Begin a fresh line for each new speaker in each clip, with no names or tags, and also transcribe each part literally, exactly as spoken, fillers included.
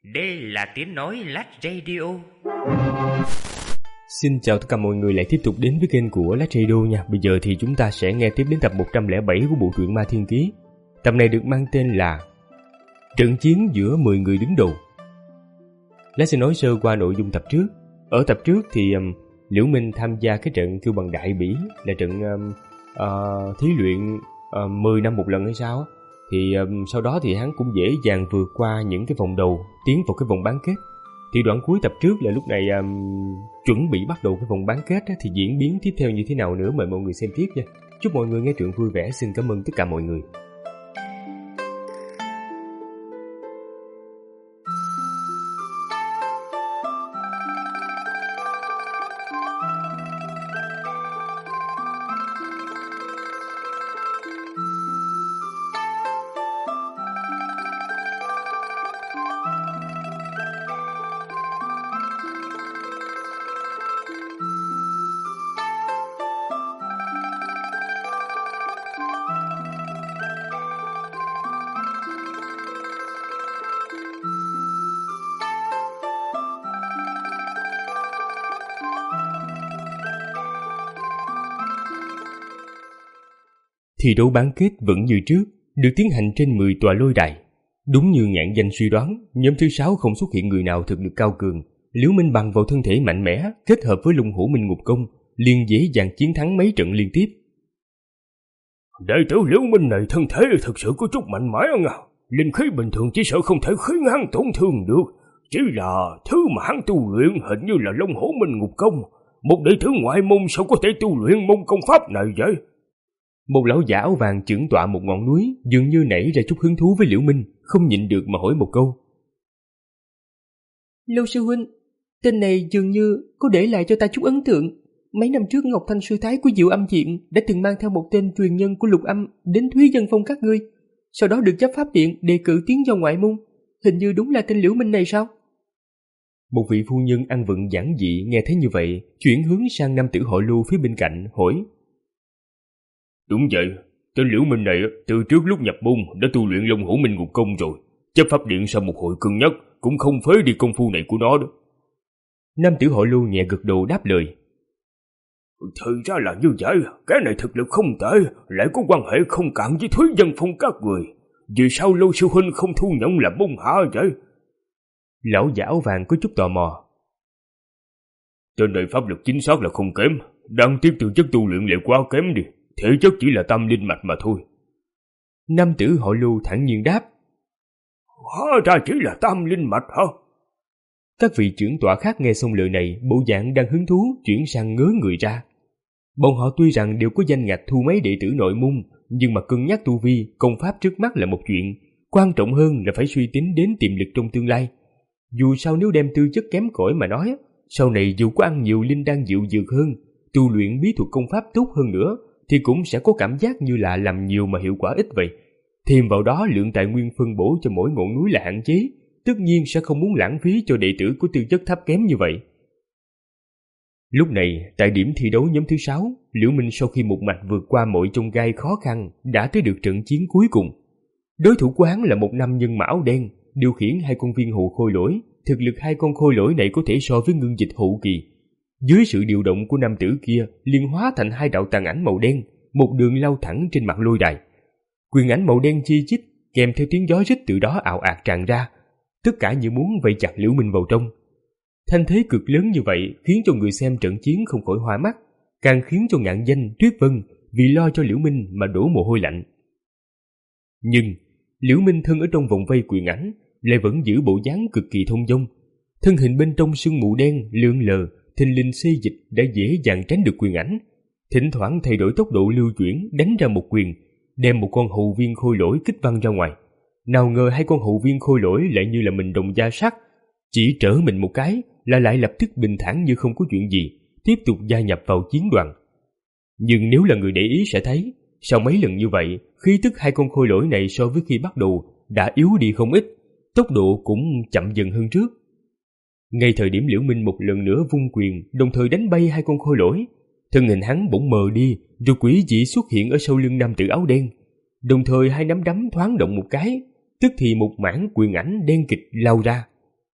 Đây là tiếng nói Lát Radio.
Xin chào tất cả mọi người lại tiếp tục đến với kênh của Lát Radio nha. Bây giờ thì chúng ta sẽ nghe tiếp đến tập một trăm lẻ bảy của bộ truyện Ma Thiên Ký. Tập này được mang tên là Trận chiến giữa mười người đứng đầu. Lát sẽ nói sơ qua nội dung tập trước. Ở tập trước thì um, Liễu Minh tham gia cái trận kêu bằng Đại Bỉ, là trận um, uh, thí luyện uh, mười năm một lần hay sao á. Thì um, sau đó thì hắn cũng dễ dàng vượt qua những cái vòng đầu, tiến vào cái vòng bán kết. Thì đoạn cuối tập trước là lúc này um, chuẩn bị bắt đầu cái vòng bán kết á, thì diễn biến tiếp theo như thế nào nữa mời mọi người xem tiếp nha. Chúc mọi người nghe truyện vui vẻ, xin cảm ơn tất cả mọi người. Thi đấu bán kết vẫn như trước, được tiến hành trên mười tòa lôi đài. Đúng như ngạn danh suy đoán, nhóm thứ sáu không xuất hiện người nào thực lực cao cường. Liễu Minh bằng vào thân thể mạnh mẽ, kết hợp với Lung Hổ Minh Ngục Công, liền dễ dàng chiến thắng mấy trận liên tiếp.
Đệ tử Liễu Minh này thân thể thực sự có chút mạnh mẽ ngà. Linh khí bình thường chỉ sợ không thể khiến hắn tổn thương được. Chỉ là thứ mà hắn tu luyện hình như là Long Hổ Minh Ngục Công. Một đệ tử ngoại môn sao có thể tu luyện môn công pháp này vậy?
Một lão giả áo vàng chưởng tọa một ngọn núi, dường như nảy ra chút hứng thú với Liễu Minh, không nhịn được mà hỏi một câu.
Lâu sư huynh, tên này dường như có để lại cho ta chút ấn tượng. Mấy năm trước Ngọc Thanh sư thái của Diệu Âm Diện đã từng mang theo một tên truyền nhân của Lục Âm đến Thúy Dân Phong các ngươi, sau đó được chấp pháp điện đề cử tiến vào ngoại môn. Hình như đúng là tên Liễu Minh này sao?
Một vị phu nhân ăn vận giản dị nghe thấy như vậy, chuyển hướng sang nam tử họ Lưu phía bên cạnh, hỏi.
Đúng vậy, tên Liễu Minh này từ trước lúc nhập môn đã tu luyện Long Hổ Minh Ngục Công rồi. Chấp pháp điện sau một hồi cân nhắc cũng không phế đi công phu này của nó đó.
Nam tử họ Lưu nhẹ gật đầu đáp lời.
Thì ra là như vậy, cái này thực lực không tệ, lại có quan hệ không cạn với Thúy Dân Phong các người. Vì sao Lâu sư huynh không thu nhận làm môn hạ vậy?
Lão giả áo vàng có chút tò mò.
Tên này pháp lực chính xác là không kém, đáng tiếc tư chất tu luyện lại quá kém đi. Thể chất chỉ là tâm linh mạch mà thôi.
Nam tử họ Lưu thản nhiên đáp.
Hóa ra chỉ là tâm linh mạch hả?
Các vị trưởng tọa khác nghe xong lời này, bộ dạng đang hứng thú chuyển sang ngớ người ra. Bọn họ tuy rằng đều có danh ngạch thu mấy đệ tử nội môn, nhưng mà cân nhắc tu vi, công pháp trước mắt là một chuyện, quan trọng hơn là phải suy tính đến tiềm lực trong tương lai. Dù sao nếu đem tư chất kém cỏi mà nói, sau này dù có ăn nhiều linh đan dịu dược hơn, tu luyện bí thuật công pháp tốt hơn nữa, thì cũng sẽ có cảm giác như là làm nhiều mà hiệu quả ít vậy. Thêm vào đó lượng tài nguyên phân bổ cho mỗi ngọn núi là hạn chế, tất nhiên sẽ không muốn lãng phí cho đệ tử của tư chất thấp kém như vậy. Lúc này, tại điểm thi đấu nhóm thứ sáu, Liễu Minh sau khi một mạch vượt qua mọi chông gai khó khăn, đã tới được trận chiến cuối cùng. Đối thủ của hắn là một nam nhân mão đen, điều khiển hai con viên hầu khôi lỗi. Thực lực hai con khôi lỗi này có thể so với ngưng dịch hậu kỳ. Dưới sự điều động của nam tử kia, liền hóa thành hai đạo tàn ảnh màu đen, một đường lao thẳng trên mặt lôi đài. Quyền ảnh màu đen chi chít, kèm theo tiếng gió rít từ đó ào ạt tràn ra, tất cả như muốn vây chặt Liễu Minh vào trong. Thanh thế cực lớn như vậy khiến cho người xem trận chiến không khỏi hoa mắt, càng khiến cho ngạn danh Tuyết Vân vì lo cho Liễu Minh mà đổ mồ hôi lạnh. Nhưng Liễu Minh thân ở trong vòng vây quyền ảnh lại vẫn giữ bộ dáng cực kỳ thông dong, thân hình bên trong sương mù đen lượn lờ, thình lình xê dịch đã dễ dàng tránh được quyền ảnh, thỉnh thoảng thay đổi tốc độ lưu chuyển đánh ra một quyền, đem một con hầu viên khôi lỗi kích văng ra ngoài. Nào ngờ hai con hầu viên khôi lỗi lại như là mình đồng da sắt, chỉ trở mình một cái là lại lập tức bình thản như không có chuyện gì, tiếp tục gia nhập vào chiến đoàn. Nhưng nếu là người để ý sẽ thấy, sau mấy lần như vậy, khí tức hai con khôi lỗi này so với khi bắt đầu đã yếu đi không ít, tốc độ cũng chậm dần hơn trước. Ngay thời điểm Liễu Minh một lần nữa vung quyền, đồng thời đánh bay hai con khôi lỗi, thân hình hắn bỗng mờ đi, rồi quỷ dị xuất hiện ở sau lưng nam tử áo đen. Đồng thời hai nắm đấm thoáng động một cái, tức thì một mảng quyền ảnh đen kịch lao ra.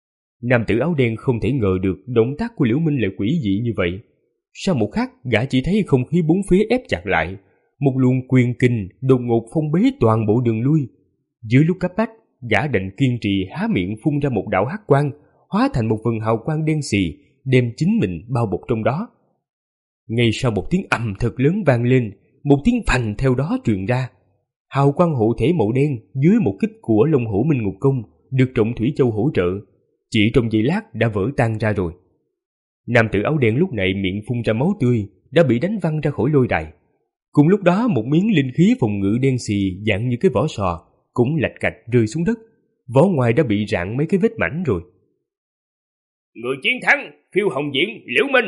Nam tử áo đen không thể ngờ được động tác của Liễu Minh lại quỷ dị như vậy. Sau một khắc, gã chỉ thấy không khí bốn phía ép chặt lại, một luồng quyền kinh đột ngột phong bế toàn bộ đường lui. Dưới lúc cấp bách, gã đành kiên trì há miệng phun ra một đạo hắc quang, hóa thành một vầng hào quang đen xì, đem chính mình bao bọc trong đó. Ngay sau một tiếng ầm thật lớn vang lên, một tiếng phành theo đó truyền ra. Hào quang hộ thể màu đen dưới một kích của Long Hổ Minh Ngục Công được Trọng Thủy Châu hỗ trợ, chỉ trong giây lát đã vỡ tan ra rồi. Nam tử áo đen lúc này miệng phun ra máu tươi, đã bị đánh văng ra khỏi lôi đài. Cùng lúc đó một miếng linh khí phòng ngự đen xì dạng như cái vỏ sò cũng lạch cạch rơi xuống đất, vỏ ngoài đã bị rạn mấy cái vết mảnh rồi.
Người chiến thắng, Phiêu Hồng Diễn, Liễu Minh.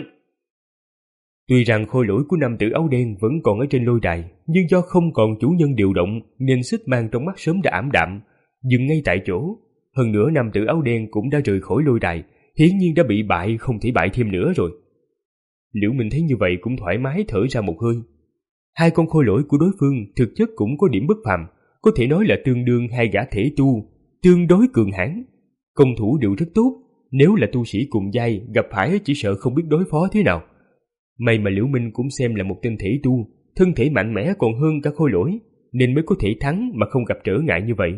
Tuy rằng khôi lỗi của nam tử áo đen vẫn còn ở trên lôi đài, nhưng do không còn chủ nhân điều động nên xích mang trong mắt sớm đã ảm đạm, dừng ngay tại chỗ. Hơn nữa nam tử áo đen cũng đã rời khỏi lôi đài, hiển nhiên đã bị bại không thể bại thêm nữa rồi. Liễu Minh thấy như vậy cũng thoải mái thở ra một hơi. Hai con khôi lỗi của đối phương thực chất cũng có điểm bất phàm, có thể nói là tương đương hai gã thể tu, tương đối cường hãn. Công thủ đều rất tốt, nếu là tu sĩ cùng giai gặp phải chỉ sợ không biết đối phó thế nào. May mà Liễu Minh cũng xem là một tên thể tu, thân thể mạnh mẽ còn hơn cả khôi lỗi, nên mới có thể thắng mà không gặp trở ngại như vậy.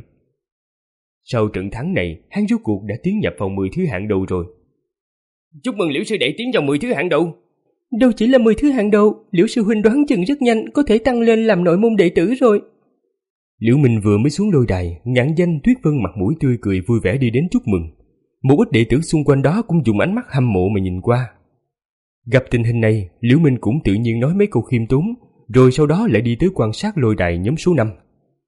Sau trận thắng này, hắn rốt cuộc đã tiến nhập vào mười thứ hạng đầu rồi.
Chúc mừng Liễu sư đệ tiến vào mười thứ hạng đầu.
Đâu chỉ là mười thứ hạng đầu, Liễu sư huynh đoán chừng rất nhanh có thể tăng lên làm nội môn đệ tử rồi.
Liễu Minh vừa mới xuống lôi đài, nhãn danh Tuyết Vân mặt mũi tươi cười vui vẻ đi đến chúc mừng. Một ít đệ tử xung quanh đó cũng dùng ánh mắt hâm mộ mà nhìn qua. Gặp tình hình này, Liễu Minh cũng tự nhiên nói mấy câu khiêm tốn, rồi sau đó lại đi tới quan sát lôi đài nhóm số năm.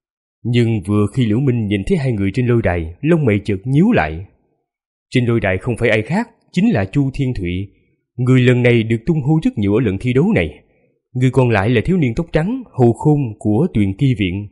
Nhưng vừa khi Liễu Minh nhìn thấy hai người trên lôi đài, lông mày chợt nhíu lại. Trên lôi đài không phải ai khác, chính là Chu Thiên Thụy, người lần này được tung hô rất nhiều ở lần thi đấu này. Người còn lại là thiếu niên tóc trắng Hồ Khôn của Tuyền Kỳ Viện.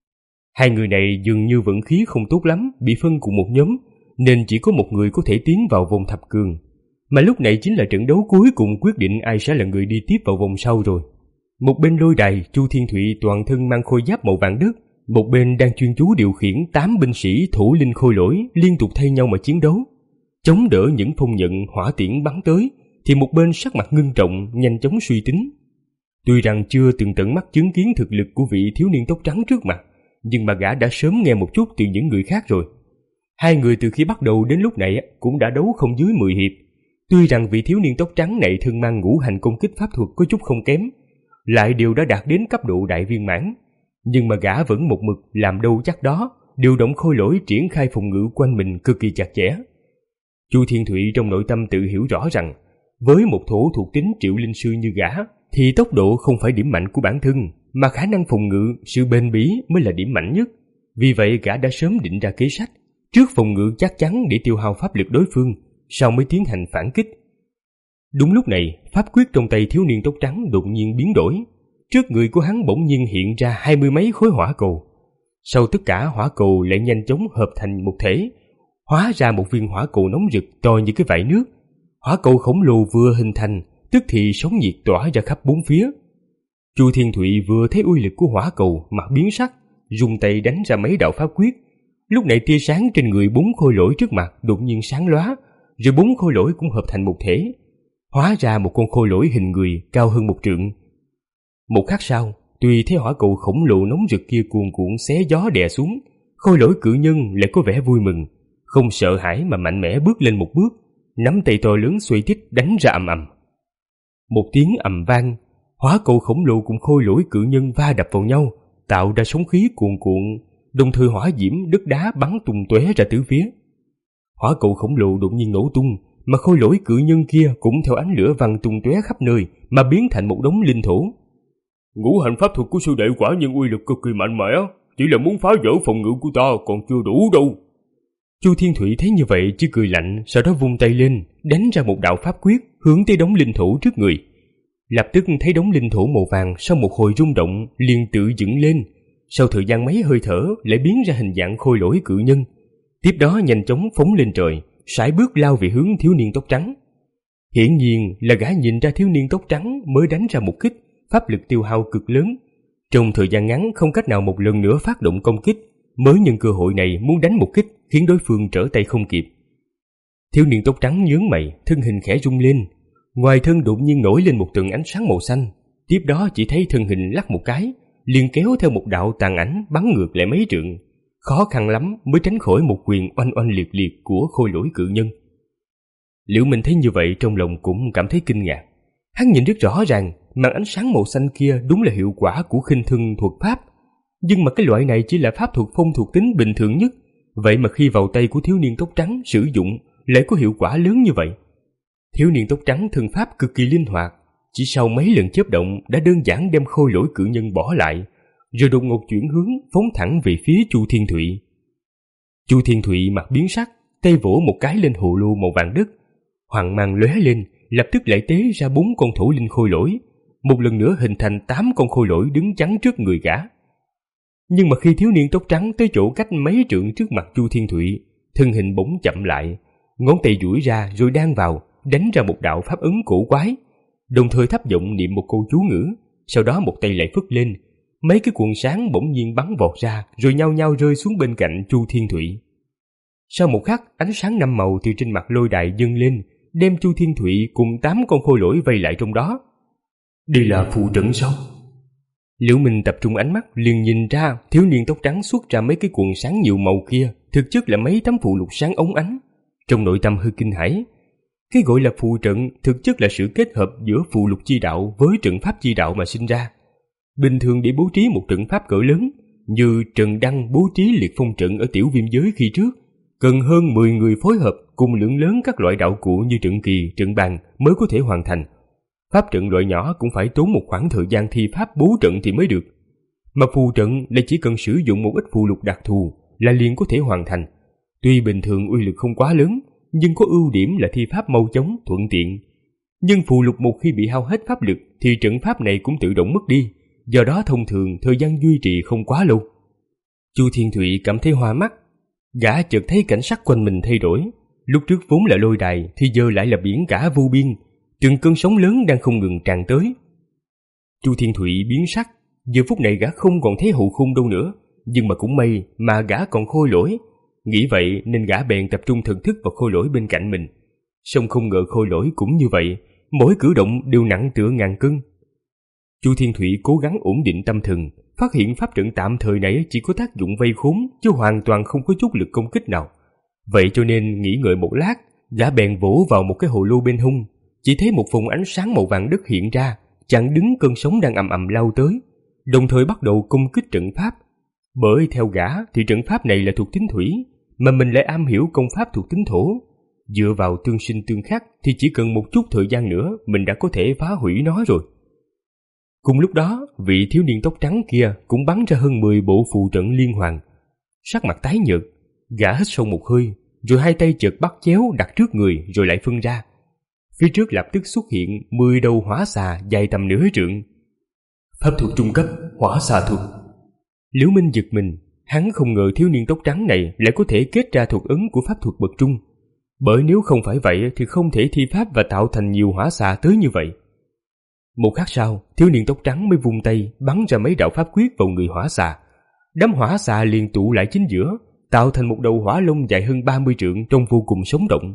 Hai người này dường như vận khí không tốt lắm, bị phân cùng một nhóm, nên chỉ có một người có thể tiến vào vòng thập cường. Mà lúc này chính là trận đấu cuối cùng quyết định ai sẽ là người đi tiếp vào vòng sau rồi. Một bên lôi đài, Chu Thiên Thụy toàn thân mang khôi giáp màu vàng đất, một bên đang chuyên chú điều khiển tám binh sĩ thủ linh khôi lỗi liên tục thay nhau mà chiến đấu. Chống đỡ những phong nhận hỏa tiễn bắn tới, thì một bên sắc mặt ngưng trọng, nhanh chóng suy tính. Tuy rằng chưa từng tận mắt chứng kiến thực lực của vị thiếu niên tóc trắng trước mặt, nhưng mà gã đã sớm nghe một chút từ những người khác rồi. Hai người từ khi bắt đầu đến lúc này cũng đã đấu không dưới mười hiệp. Tuy rằng vị thiếu niên tóc trắng này thân mang ngũ hành công kích pháp thuật có chút không kém, lại đều đã đạt đến cấp độ đại viên mãn, nhưng mà gã vẫn một mực làm đâu chắc đó, điều động khôi lỗi triển khai phòng ngự quanh mình cực kỳ chặt chẽ. Chu Thiên Thụy trong nội tâm tự hiểu rõ rằng, với một thổ thuộc tính triệu linh sư như gã, thì tốc độ không phải điểm mạnh của bản thân, mà khả năng phòng ngự, sự bền bỉ mới là điểm mạnh nhất. Vì vậy gã đã sớm định ra kế sách, trước phòng ngự chắc chắn để tiêu hao pháp lực đối phương, sau mới tiến hành phản kích. Đúng lúc này, pháp quyết trong tay thiếu niên tóc trắng đột nhiên biến đổi. Trước người của hắn bỗng nhiên hiện ra hai mươi mấy khối hỏa cầu. Sau tất cả hỏa cầu lại nhanh chóng hợp thành một thể, hóa ra một viên hỏa cầu nóng rực to như cái vại nước. Hỏa cầu khổng lồ vừa hình thành, tức thì sóng nhiệt tỏa ra khắp bốn phía. Chu Thiên Thụy vừa thấy uy lực của hỏa cầu, mặt biến sắc, dùng tay đánh ra mấy đạo pháp quyết. Lúc này tia sáng trên người bốn khôi lỗi trước mặt đột nhiên sáng lóa, rồi bốn khôi lỗi cũng hợp thành một thể, hóa ra một con khôi lỗi hình người cao hơn một trượng. Một khắc sau, tùy theo hỏa cầu khổng lồ nóng rực kia cuồn cuộn xé gió đè xuống, khôi lỗi cự nhân lại có vẻ vui mừng, không sợ hãi mà mạnh mẽ bước lên một bước, nắm tay to lớn xoay tít đánh ra ầm ầm. Một tiếng ầm vang, hỏa cầu khổng lồ cùng khôi lỗi cự nhân va đập vào nhau, tạo ra sóng khí cuồn cuộn, đồng thời hỏa diễm đất đá bắn tung tóe ra tứ phía. Hỏa cầu khổng lồ đột nhiên nổ tung, mà khôi lỗi cự nhân kia cũng theo ánh lửa văng tung tóe khắp nơi mà biến thành một đống linh thổ.
Ngũ hành pháp thuật của sư đệ quả nhân uy lực cực kỳ mạnh mẽ, chỉ là muốn phá vỡ phòng ngự của ta còn chưa đủ đâu.
Chu Thiên Thụy thấy như vậy chỉ cười lạnh, sau đó vung tay lên đánh ra một đạo pháp quyết hướng tới đống linh thổ trước người. Lập tức thấy đống linh thổ màu vàng sau một hồi rung động liền tự dựng lên, sau thời gian mấy hơi thở lại biến ra hình dạng khôi lỗi cự nhân. Tiếp đó nhanh chóng phóng lên trời, sải bước lao về hướng thiếu niên tóc trắng. Hiển nhiên là gã nhìn ra thiếu niên tóc trắng mới đánh ra một kích, pháp lực tiêu hao cực lớn, trong thời gian ngắn không cách nào một lần nữa phát động công kích, mới nhân cơ hội này muốn đánh một kích khiến đối phương trở tay không kịp. Thiếu niên tóc trắng nhướng mày, thân hình khẽ rung lên. Ngoài thân đột nhiên nổi lên một tầng ánh sáng màu xanh. Tiếp đó chỉ thấy thân hình lắc một cái, liền kéo theo một đạo tàn ảnh bắn ngược lại mấy trượng. Khó khăn lắm mới tránh khỏi một quyền oanh oanh liệt liệt của khôi lỗi cự nhân. Liễu Minh thấy như vậy trong lòng cũng cảm thấy kinh ngạc. Hắn nhìn rất rõ ràng, màn ánh sáng màu xanh kia đúng là hiệu quả của khinh thân thuật pháp. Nhưng mà cái loại này chỉ là pháp thuật phong thuộc tính bình thường nhất. Vậy mà khi vào tay của thiếu niên tóc trắng sử dụng lại có hiệu quả lớn như vậy. Thiếu niên tóc trắng thân pháp cực kỳ linh hoạt, chỉ sau mấy lần chớp động đã đơn giản đem khôi lỗi cự nhân bỏ lại, rồi đột ngột chuyển hướng phóng thẳng về phía Chu Thiên Thụy. Chu Thiên Thụy mặt biến sắc, tay vỗ một cái lên hồ lô màu vàng đất, hoàng mang lóe lên, lập tức lại tế ra bốn con thổ linh khôi lỗi, một lần nữa hình thành tám con khôi lỗi đứng chắn trước người gã. Nhưng mà khi thiếu niên tóc trắng tới chỗ cách mấy trượng trước mặt Chu Thiên Thụy, thân hình bỗng chậm lại, ngón tay duỗi ra rồi đan vào, đánh ra một đạo pháp ấn cổ quái, đồng thời thấp giọng niệm một câu chú ngữ, sau đó một tay lại phất lên, mấy cái cuộn sáng bỗng nhiên bắn vọt ra rồi nhao nhao rơi xuống bên cạnh Chu Thiên Thụy. Sau một khắc, ánh sáng năm màu từ trên mặt lôi đài dâng lên, đem Chu Thiên Thụy cùng tám con khôi lỗi vây lại trong đó. Đây là phù trận sao? Liễu Minh tập trung ánh mắt liền nhìn ra thiếu niên tóc trắng xuất ra mấy cái cuộn sáng nhiều màu kia thực chất là mấy tấm phù lục sáng óng ánh. Trong nội tâm hơi kinh hãi. Cái gọi là phù trận thực chất là sự kết hợp giữa phù lục chi đạo với trận pháp chi đạo mà sinh ra. Bình thường để bố trí một trận pháp cỡ lớn, như Trần Đăng bố trí liệt phong trận ở tiểu viêm giới khi trước, cần hơn mười người phối hợp cùng lượng lớn các loại đạo cụ như trận kỳ, trận bàn mới có thể hoàn thành. Pháp trận loại nhỏ cũng phải tốn một khoảng thời gian thi pháp bố trận thì mới được. Mà phù trận là chỉ cần sử dụng một ít phù lục đặc thù là liền có thể hoàn thành. Tuy bình thường uy lực không quá lớn, nhưng có ưu điểm là thi pháp mau chóng, thuận tiện. Nhưng phù lục một khi bị hao hết pháp lực thì trận pháp này cũng tự động mất đi, do đó thông thường thời gian duy trì không quá lâu. Chu Thiên Thụy cảm thấy hoa mắt, gã chợt thấy cảnh sắc quanh mình thay đổi. Lúc trước vốn là lôi đài thì giờ lại là biển cả vô biên, từng cơn sóng lớn đang không ngừng tràn tới. Chu Thiên Thụy biến sắc, giờ phút này gã không còn thấy hậu khung đâu nữa, nhưng mà cũng may mà gã còn khôi lỗi. Nghĩ vậy nên gã bèn tập trung thần thức vào khôi lỗi bên cạnh mình. Song không ngờ khôi lỗi cũng như vậy, mỗi cử động đều nặng tựa ngàn cân. Chu Thiên Thụy cố gắng ổn định tâm thần, phát hiện pháp trận tạm thời này chỉ có tác dụng vây khốn, chứ hoàn toàn không có chút lực công kích nào. Vậy cho nên nghỉ ngợi một lát, gã bèn vỗ vào một cái hồ lô bên hông, chỉ thấy một vùng ánh sáng màu vàng đất hiện ra, chặn đứng cơn sóng đang ầm ầm lao tới, đồng thời bắt đầu công kích trận pháp. Bởi theo gã thì trận pháp này là thuộc tính thủy, mà mình lại am hiểu công pháp thuộc tính thổ. Dựa vào tương sinh tương khắc thì chỉ cần một chút thời gian nữa mình đã có thể phá hủy nó rồi. Cùng lúc đó, vị thiếu niên tóc trắng kia cũng bắn ra hơn mười bộ phù trận liên hoàn. Sắc mặt tái nhợt, gã hít sâu một hơi, rồi hai tay chợt bắt chéo đặt trước người rồi lại phân ra. Phía trước lập tức xuất hiện mười đầu hỏa xà dài tầm nửa trượng. Pháp thuật trung cấp, hỏa xà thuật. Liễu Minh giật mình, hắn không ngờ thiếu niên tóc trắng này lại có thể kết ra thuật ấn của pháp thuật bậc trung. Bởi nếu không phải vậy thì không thể thi pháp và tạo thành nhiều hỏa xà tới như vậy. Một khắc sau, thiếu niên tóc trắng mới vung tay bắn ra mấy đạo pháp quyết vào người hỏa xà. Đám hỏa xà liền tụ lại chính giữa, tạo thành một đầu hỏa long dài hơn ba mươi trượng trông vô cùng sống động.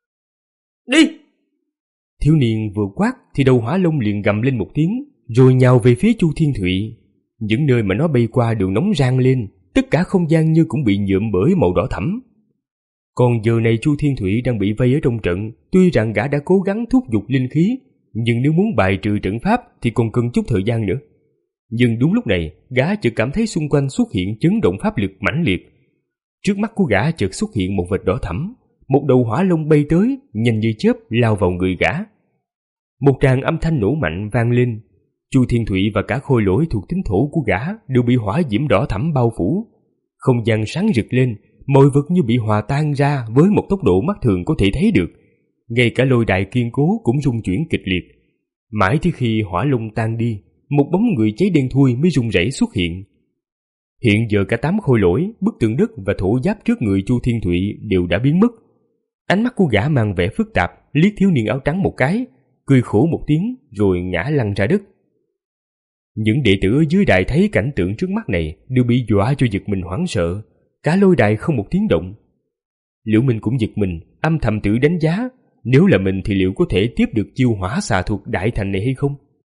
Đi! Thiếu niên vừa quát thì đầu hỏa long liền gầm lên một tiếng, rồi nhào về phía Chu Thiên Thụy. Những nơi mà nó bay qua đều nóng rang lên, tất cả không gian như cũng bị nhuộm bởi màu đỏ thẫm. Còn giờ này Chu Thiên Thụy đang bị vây ở trong trận, tuy rằng gã đã cố gắng thúc giục linh khí, nhưng nếu muốn bài trừ trận pháp thì còn cần chút thời gian nữa. Nhưng đúng lúc này, gã chợt cảm thấy xung quanh xuất hiện chấn động pháp lực mãnh liệt. Trước mắt của gã chợt xuất hiện một vệt đỏ thẫm, một đầu hỏa long bay tới, nhanh như chớp lao vào người gã. Một tràng âm thanh nổ mạnh vang lên. Chu Thiên Thụy và cả khôi lỗi thuộc tính thổ của gã đều bị hỏa diễm đỏ thẫm bao phủ. Không gian sáng rực lên, mọi vật như bị hòa tan ra với một tốc độ mắt thường có thể thấy được. Ngay cả lôi đài kiên cố cũng rung chuyển kịch liệt. Mãi tới khi hỏa long tan đi, một bóng người cháy đen thui mới rung rẩy xuất hiện. Hiện giờ cả tám khôi lỗi, bức tượng đất và thổ giáp trước người Chu Thiên Thụy đều đã biến mất. Ánh mắt của gã mang vẻ phức tạp, liếc thiếu niên áo trắng một cái, cười khổ một tiếng rồi ngã lăn ra đất. Những đệ tử ở dưới đài thấy cảnh tượng trước mắt này đều bị dọa cho giật mình hoảng sợ, cả lôi đài không một tiếng động. Liễu Minh cũng giật mình, âm thầm tự đánh giá, nếu là mình thì liệu có thể tiếp được chiêu hỏa xà thuật đại thành này hay không?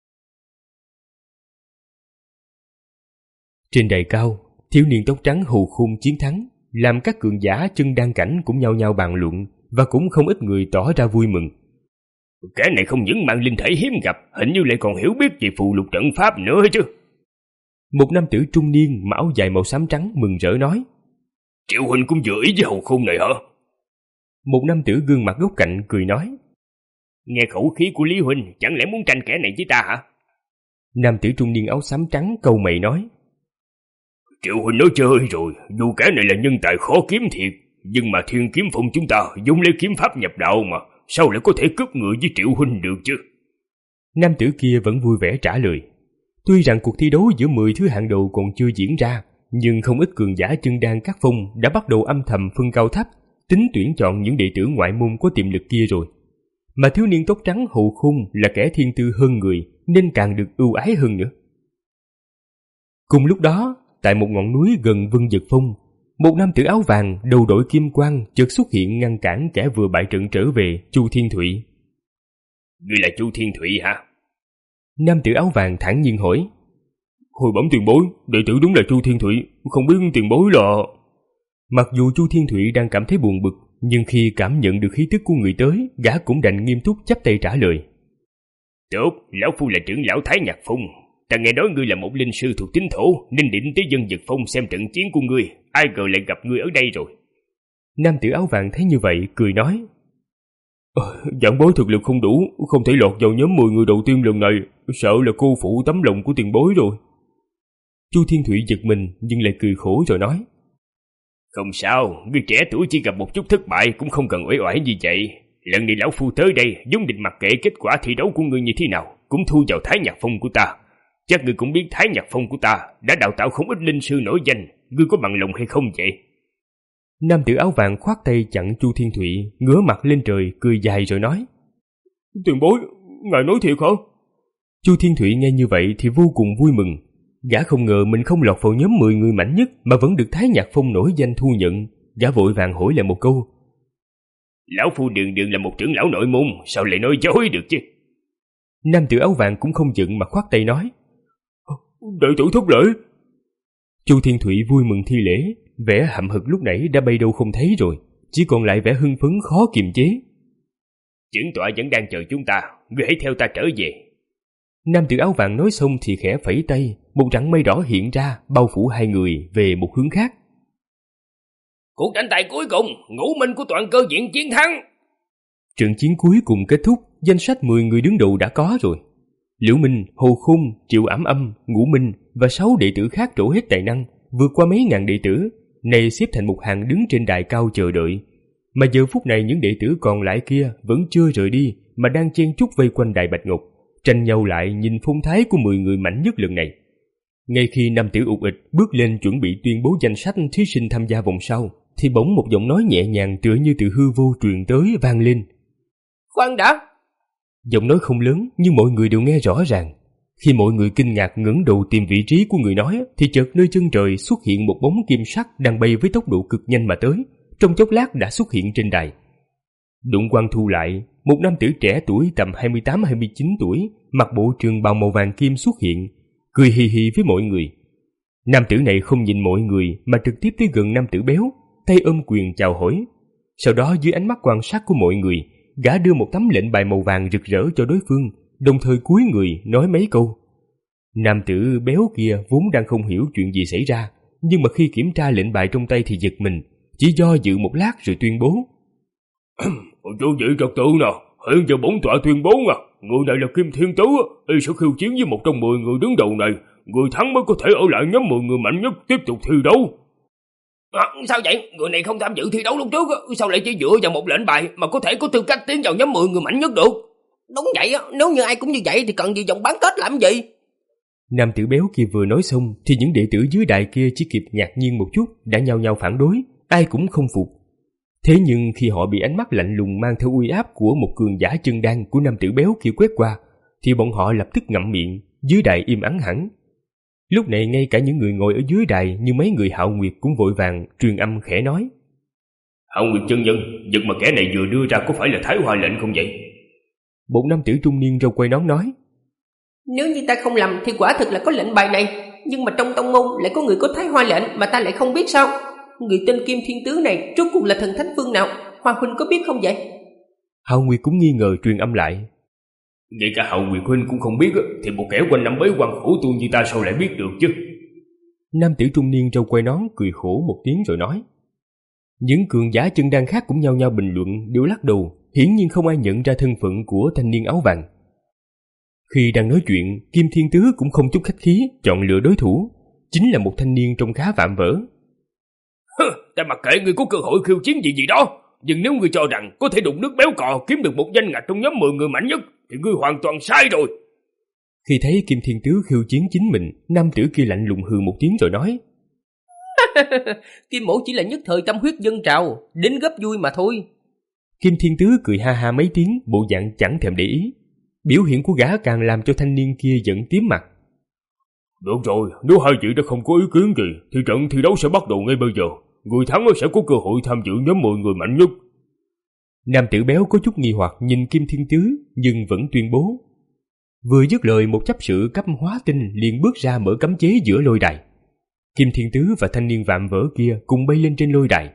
Trên đài cao, thiếu niên tóc trắng hù khung chiến thắng, làm các cường giả chân đan cảnh cũng nhao nhao bàn luận, và cũng không ít người tỏ ra vui mừng.
Kẻ này không những mang linh thể hiếm gặp, hình như lại còn hiểu biết về phù lục trận pháp nữa chứ.
Một nam tử trung niên, mà áo dài màu xám trắng mừng rỡ nói.
Triệu huynh cũng vừa ý với hầu khung này hả?
Một nam tử gương mặt góc cạnh cười nói.
Nghe khẩu khí của Lý huynh, chẳng lẽ muốn tranh kẻ này với ta hả?
Nam tử trung niên áo xám trắng câu mày nói.
Triệu huynh nói chơi rồi, dù kẻ này là nhân tài khó kiếm thiệt, nhưng mà Thiên Kiếm Phong chúng ta dùng lấy kiếm pháp nhập đạo mà, sao lại có thể cướp ngựa với Triệu huynh được chứ?
Nam tử kia vẫn vui vẻ trả lời. Tuy rằng cuộc thi đấu giữa mười thứ hạng đầu còn chưa diễn ra, nhưng không ít cường giả chân đan các phong đã bắt đầu âm thầm phân cao thấp, tính tuyển chọn những đệ tử ngoại môn có tiềm lực kia rồi. Mà thiếu niên tóc trắng Hậu Khung là kẻ thiên tư hơn người, nên càng được ưu ái hơn nữa. Cùng lúc đó, tại một ngọn núi gần Vân Dực Phong, một nam tử áo vàng đầu đội kim quang chợt xuất hiện ngăn cản kẻ vừa bại trận trở về, Chu Thiên Thụy.
Ngươi là Chu Thiên Thụy hả?
Nam tử áo vàng thản nhiên hỏi.
Hồi bẩm tiền bối, đệ tử đúng là Chu Thiên Thụy, không biết tiền bối là...
Mặc dù Chu Thiên Thụy đang cảm thấy buồn bực, nhưng khi cảm nhận được khí tức của người tới, gã cũng đành nghiêm túc chắp tay trả lời.
Tốt, lão phu là trưởng lão Thái Nhạc Phong. Ta nghe nói ngươi là một linh sư thuộc tín thổ, nên định tới Vân Dực Phong xem trận chiến của ngươi. Ai ngờ lại gặp ngươi ở đây rồi.
Nam tử áo vàng thấy như vậy, cười nói.
Ờ, giảng bối thực lực không đủ, không thể lọt vào nhóm mười người đầu tiên lần này, sợ là cô phụ tấm lòng của tiền bối rồi.
Chu Thiên Thụy giật mình, nhưng lại cười khổ rồi nói.
Không sao, ngươi trẻ tuổi chỉ gặp một chút thất bại cũng không cần uể oải như vậy. Lần này lão phu tới đây, vốn định mặc kệ kết quả thi đấu của ngươi như thế nào, cũng thu vào Thái Nhạc Phong của ta. Chắc ngươi cũng biết Thái Nhạc Phong của ta đã đào tạo không ít linh sư nổi danh, ngươi có bằng lòng hay không vậy?
Nam tử áo vàng khoát tay chặn Chu Thiên Thụy, ngửa mặt lên trời cười dài rồi nói.
Tiền bối, ngài nói thiệt hả?
Chu Thiên Thụy nghe như vậy thì vô cùng vui mừng. Gã không ngờ mình không lọt vào nhóm mười người mạnh nhất mà vẫn được Thái Nhạc Phong nổi danh thu nhận. Gã vội vàng hỏi lại một câu.
Lão phu đường đường là một trưởng lão nội môn, sao lại nói dối được chứ?
Nam tử áo vàng cũng không giận mà khoát tay nói.
Đệ tử thất lễ.
Chu Thiên Thụy vui mừng thi lễ, vẻ hậm hực lúc nãy đã bay đâu không thấy rồi, chỉ còn lại vẻ hưng phấn khó kiềm chế.
Trưởng tọa vẫn đang chờ chúng ta, ngươi hãy theo ta trở về.
Nam tử áo vàng nói xong thì khẽ phẩy tay, một rặng mây đỏ hiện ra bao phủ hai người về một hướng khác.
Cuộc tranh tài cuối cùng, Ngũ Minh của Toàn Cơ Viện chiến thắng.
Trận chiến cuối cùng kết thúc, danh sách mười người đứng đầu đã có rồi. Liễu Minh, Hồ Khung, Triệu Ảm Âm, Ngũ Minh và sáu đệ tử khác trổ hết tài năng, vượt qua mấy ngàn đệ tử, này xếp thành một hàng đứng trên đài cao chờ đợi. Mà giờ phút này những đệ tử còn lại kia vẫn chưa rời đi mà đang chen chúc vây quanh đài bạch ngọc, tranh nhau lại nhìn phong thái của mười người mạnh nhất lần này. Ngay khi nam tử ụt ịch bước lên chuẩn bị tuyên bố danh sách thí sinh tham gia vòng sau, thì bỗng một giọng nói nhẹ nhàng tựa như từ hư vô truyền tới vang lên.
Khoan đã!
Giọng nói không lớn nhưng mọi người đều nghe rõ ràng. Khi mọi người kinh ngạc ngẩng đầu tìm vị trí của người nói, thì chợt nơi chân trời xuất hiện một bóng kim sắc đang bay với tốc độ cực nhanh mà tới, trong chốc lát đã xuất hiện trên đài. Đụng quang thu lại, một nam tử trẻ tuổi tầm hai mươi tám hai mươi chín tuổi, mặc bộ trường bào màu vàng kim xuất hiện, cười hì hì với mọi người. Nam tử này không nhìn mọi người mà trực tiếp tới gần nam tử béo, tay ôm quyền chào hỏi. Sau đó dưới ánh mắt quan sát của mọi người, gã đưa một tấm lệnh bài màu vàng rực rỡ cho đối phương, đồng thời cúi người nói mấy câu. Nam tử béo kia vốn đang không hiểu chuyện gì xảy ra, nhưng mà khi kiểm tra lệnh bài trong tay thì giật mình, chỉ do dự một lát rồi tuyên bố.
Chú vị trật tự nào, hiện giờ bổn tọa tuyên bố à, người này là Kim Thiên Tứ, y sẽ khiêu chiến với một trong mười người đứng đầu này, người thắng mới có thể ở lại nhóm mười người mạnh nhất tiếp tục thi đấu.
À, sao vậy? Người này không tham dự thi đấu lúc trước, sao lại chỉ dựa vào một lệnh bài mà có thể có tư cách tiến vào nhóm mười người mạnh nhất được? Đúng vậy, nếu như ai cũng như vậy thì cần gì vòng bán kết làm gì?
Nam tử béo kia vừa nói xong thì những đệ tử dưới đài kia chỉ kịp ngạc nhiên một chút đã nhao nhao phản đối, ai cũng không phục. Thế nhưng khi họ bị ánh mắt lạnh lùng mang theo uy áp của một cường giả chân đan của nam tử béo kia quét qua, thì bọn họ lập tức ngậm miệng, dưới đài im ắng hẳn. Lúc này ngay cả những người ngồi ở dưới đài như mấy người Hạo Nguyệt cũng vội vàng truyền âm khẽ nói.
Hạo Nguyệt chân nhân, vật mà kẻ này vừa đưa ra có phải là Thái Hoa lệnh không vậy?
Một nam tử trung niên râu quai nón nói.
Nếu như ta không lầm thì quả thực là có lệnh bài này, nhưng mà trong tông môn lại có người có Thái Hoa lệnh mà ta lại không biết sao? Người tên Kim Thiên Tứ này rốt cuộc là thần thánh phương nào? Hoa huynh có biết không vậy?
Hạo Nguyệt cũng nghi ngờ truyền âm lại.
Ngay cả Hạo Nguyệt huynh cũng không biết thì một kẻ quanh năm bế quan khổ tu như ta sao lại biết được chứ?
Nam tử trung niên râu quai nón cười khổ một tiếng rồi nói. Những cường giả chân đan khác cũng nhao nhao bình luận, đều lắc đầu, hiển nhiên không ai nhận ra thân phận của thanh niên áo vàng. Khi đang nói chuyện, Kim Thiên Tứ cũng không chút khách khí chọn lựa đối thủ, chính là một thanh niên trông khá vạm vỡ.
Hừ, ta mặc kệ ngươi có cơ hội khiêu chiến gì gì đó, nhưng nếu ngươi cho rằng có thể đụng nước béo cò kiếm được một danh ngạch trong nhóm mười người mạnh nhất thì ngươi hoàn toàn sai rồi.
Khi thấy Kim Thiên Tứ khiêu chiến chính mình, nam tử kia lạnh lùng hừ một tiếng rồi nói.
Kim mỗ chỉ là nhất thời tâm huyết dâng trào, đến gấp vui mà thôi.
Kim Thiên Tứ cười ha ha mấy tiếng, bộ dạng chẳng thèm để ý. Biểu hiện của gã càng làm cho thanh niên kia giận tím mặt.
Được rồi, nếu hai vị đã không có ý kiến gì thì trận thi đấu sẽ bắt đầu ngay bây giờ. Người thắng sẽ có cơ hội tham dự nhóm mười người mạnh nhất.
Nam tử béo có chút nghi hoặc nhìn Kim Thiên Tứ nhưng vẫn tuyên bố. Vừa dứt lời, một chấp sự cấp hóa tinh liền bước ra mở cấm chế giữa lôi đài. Kim Thiên Tứ và thanh niên vạm vỡ kia cùng bay lên trên lôi đài.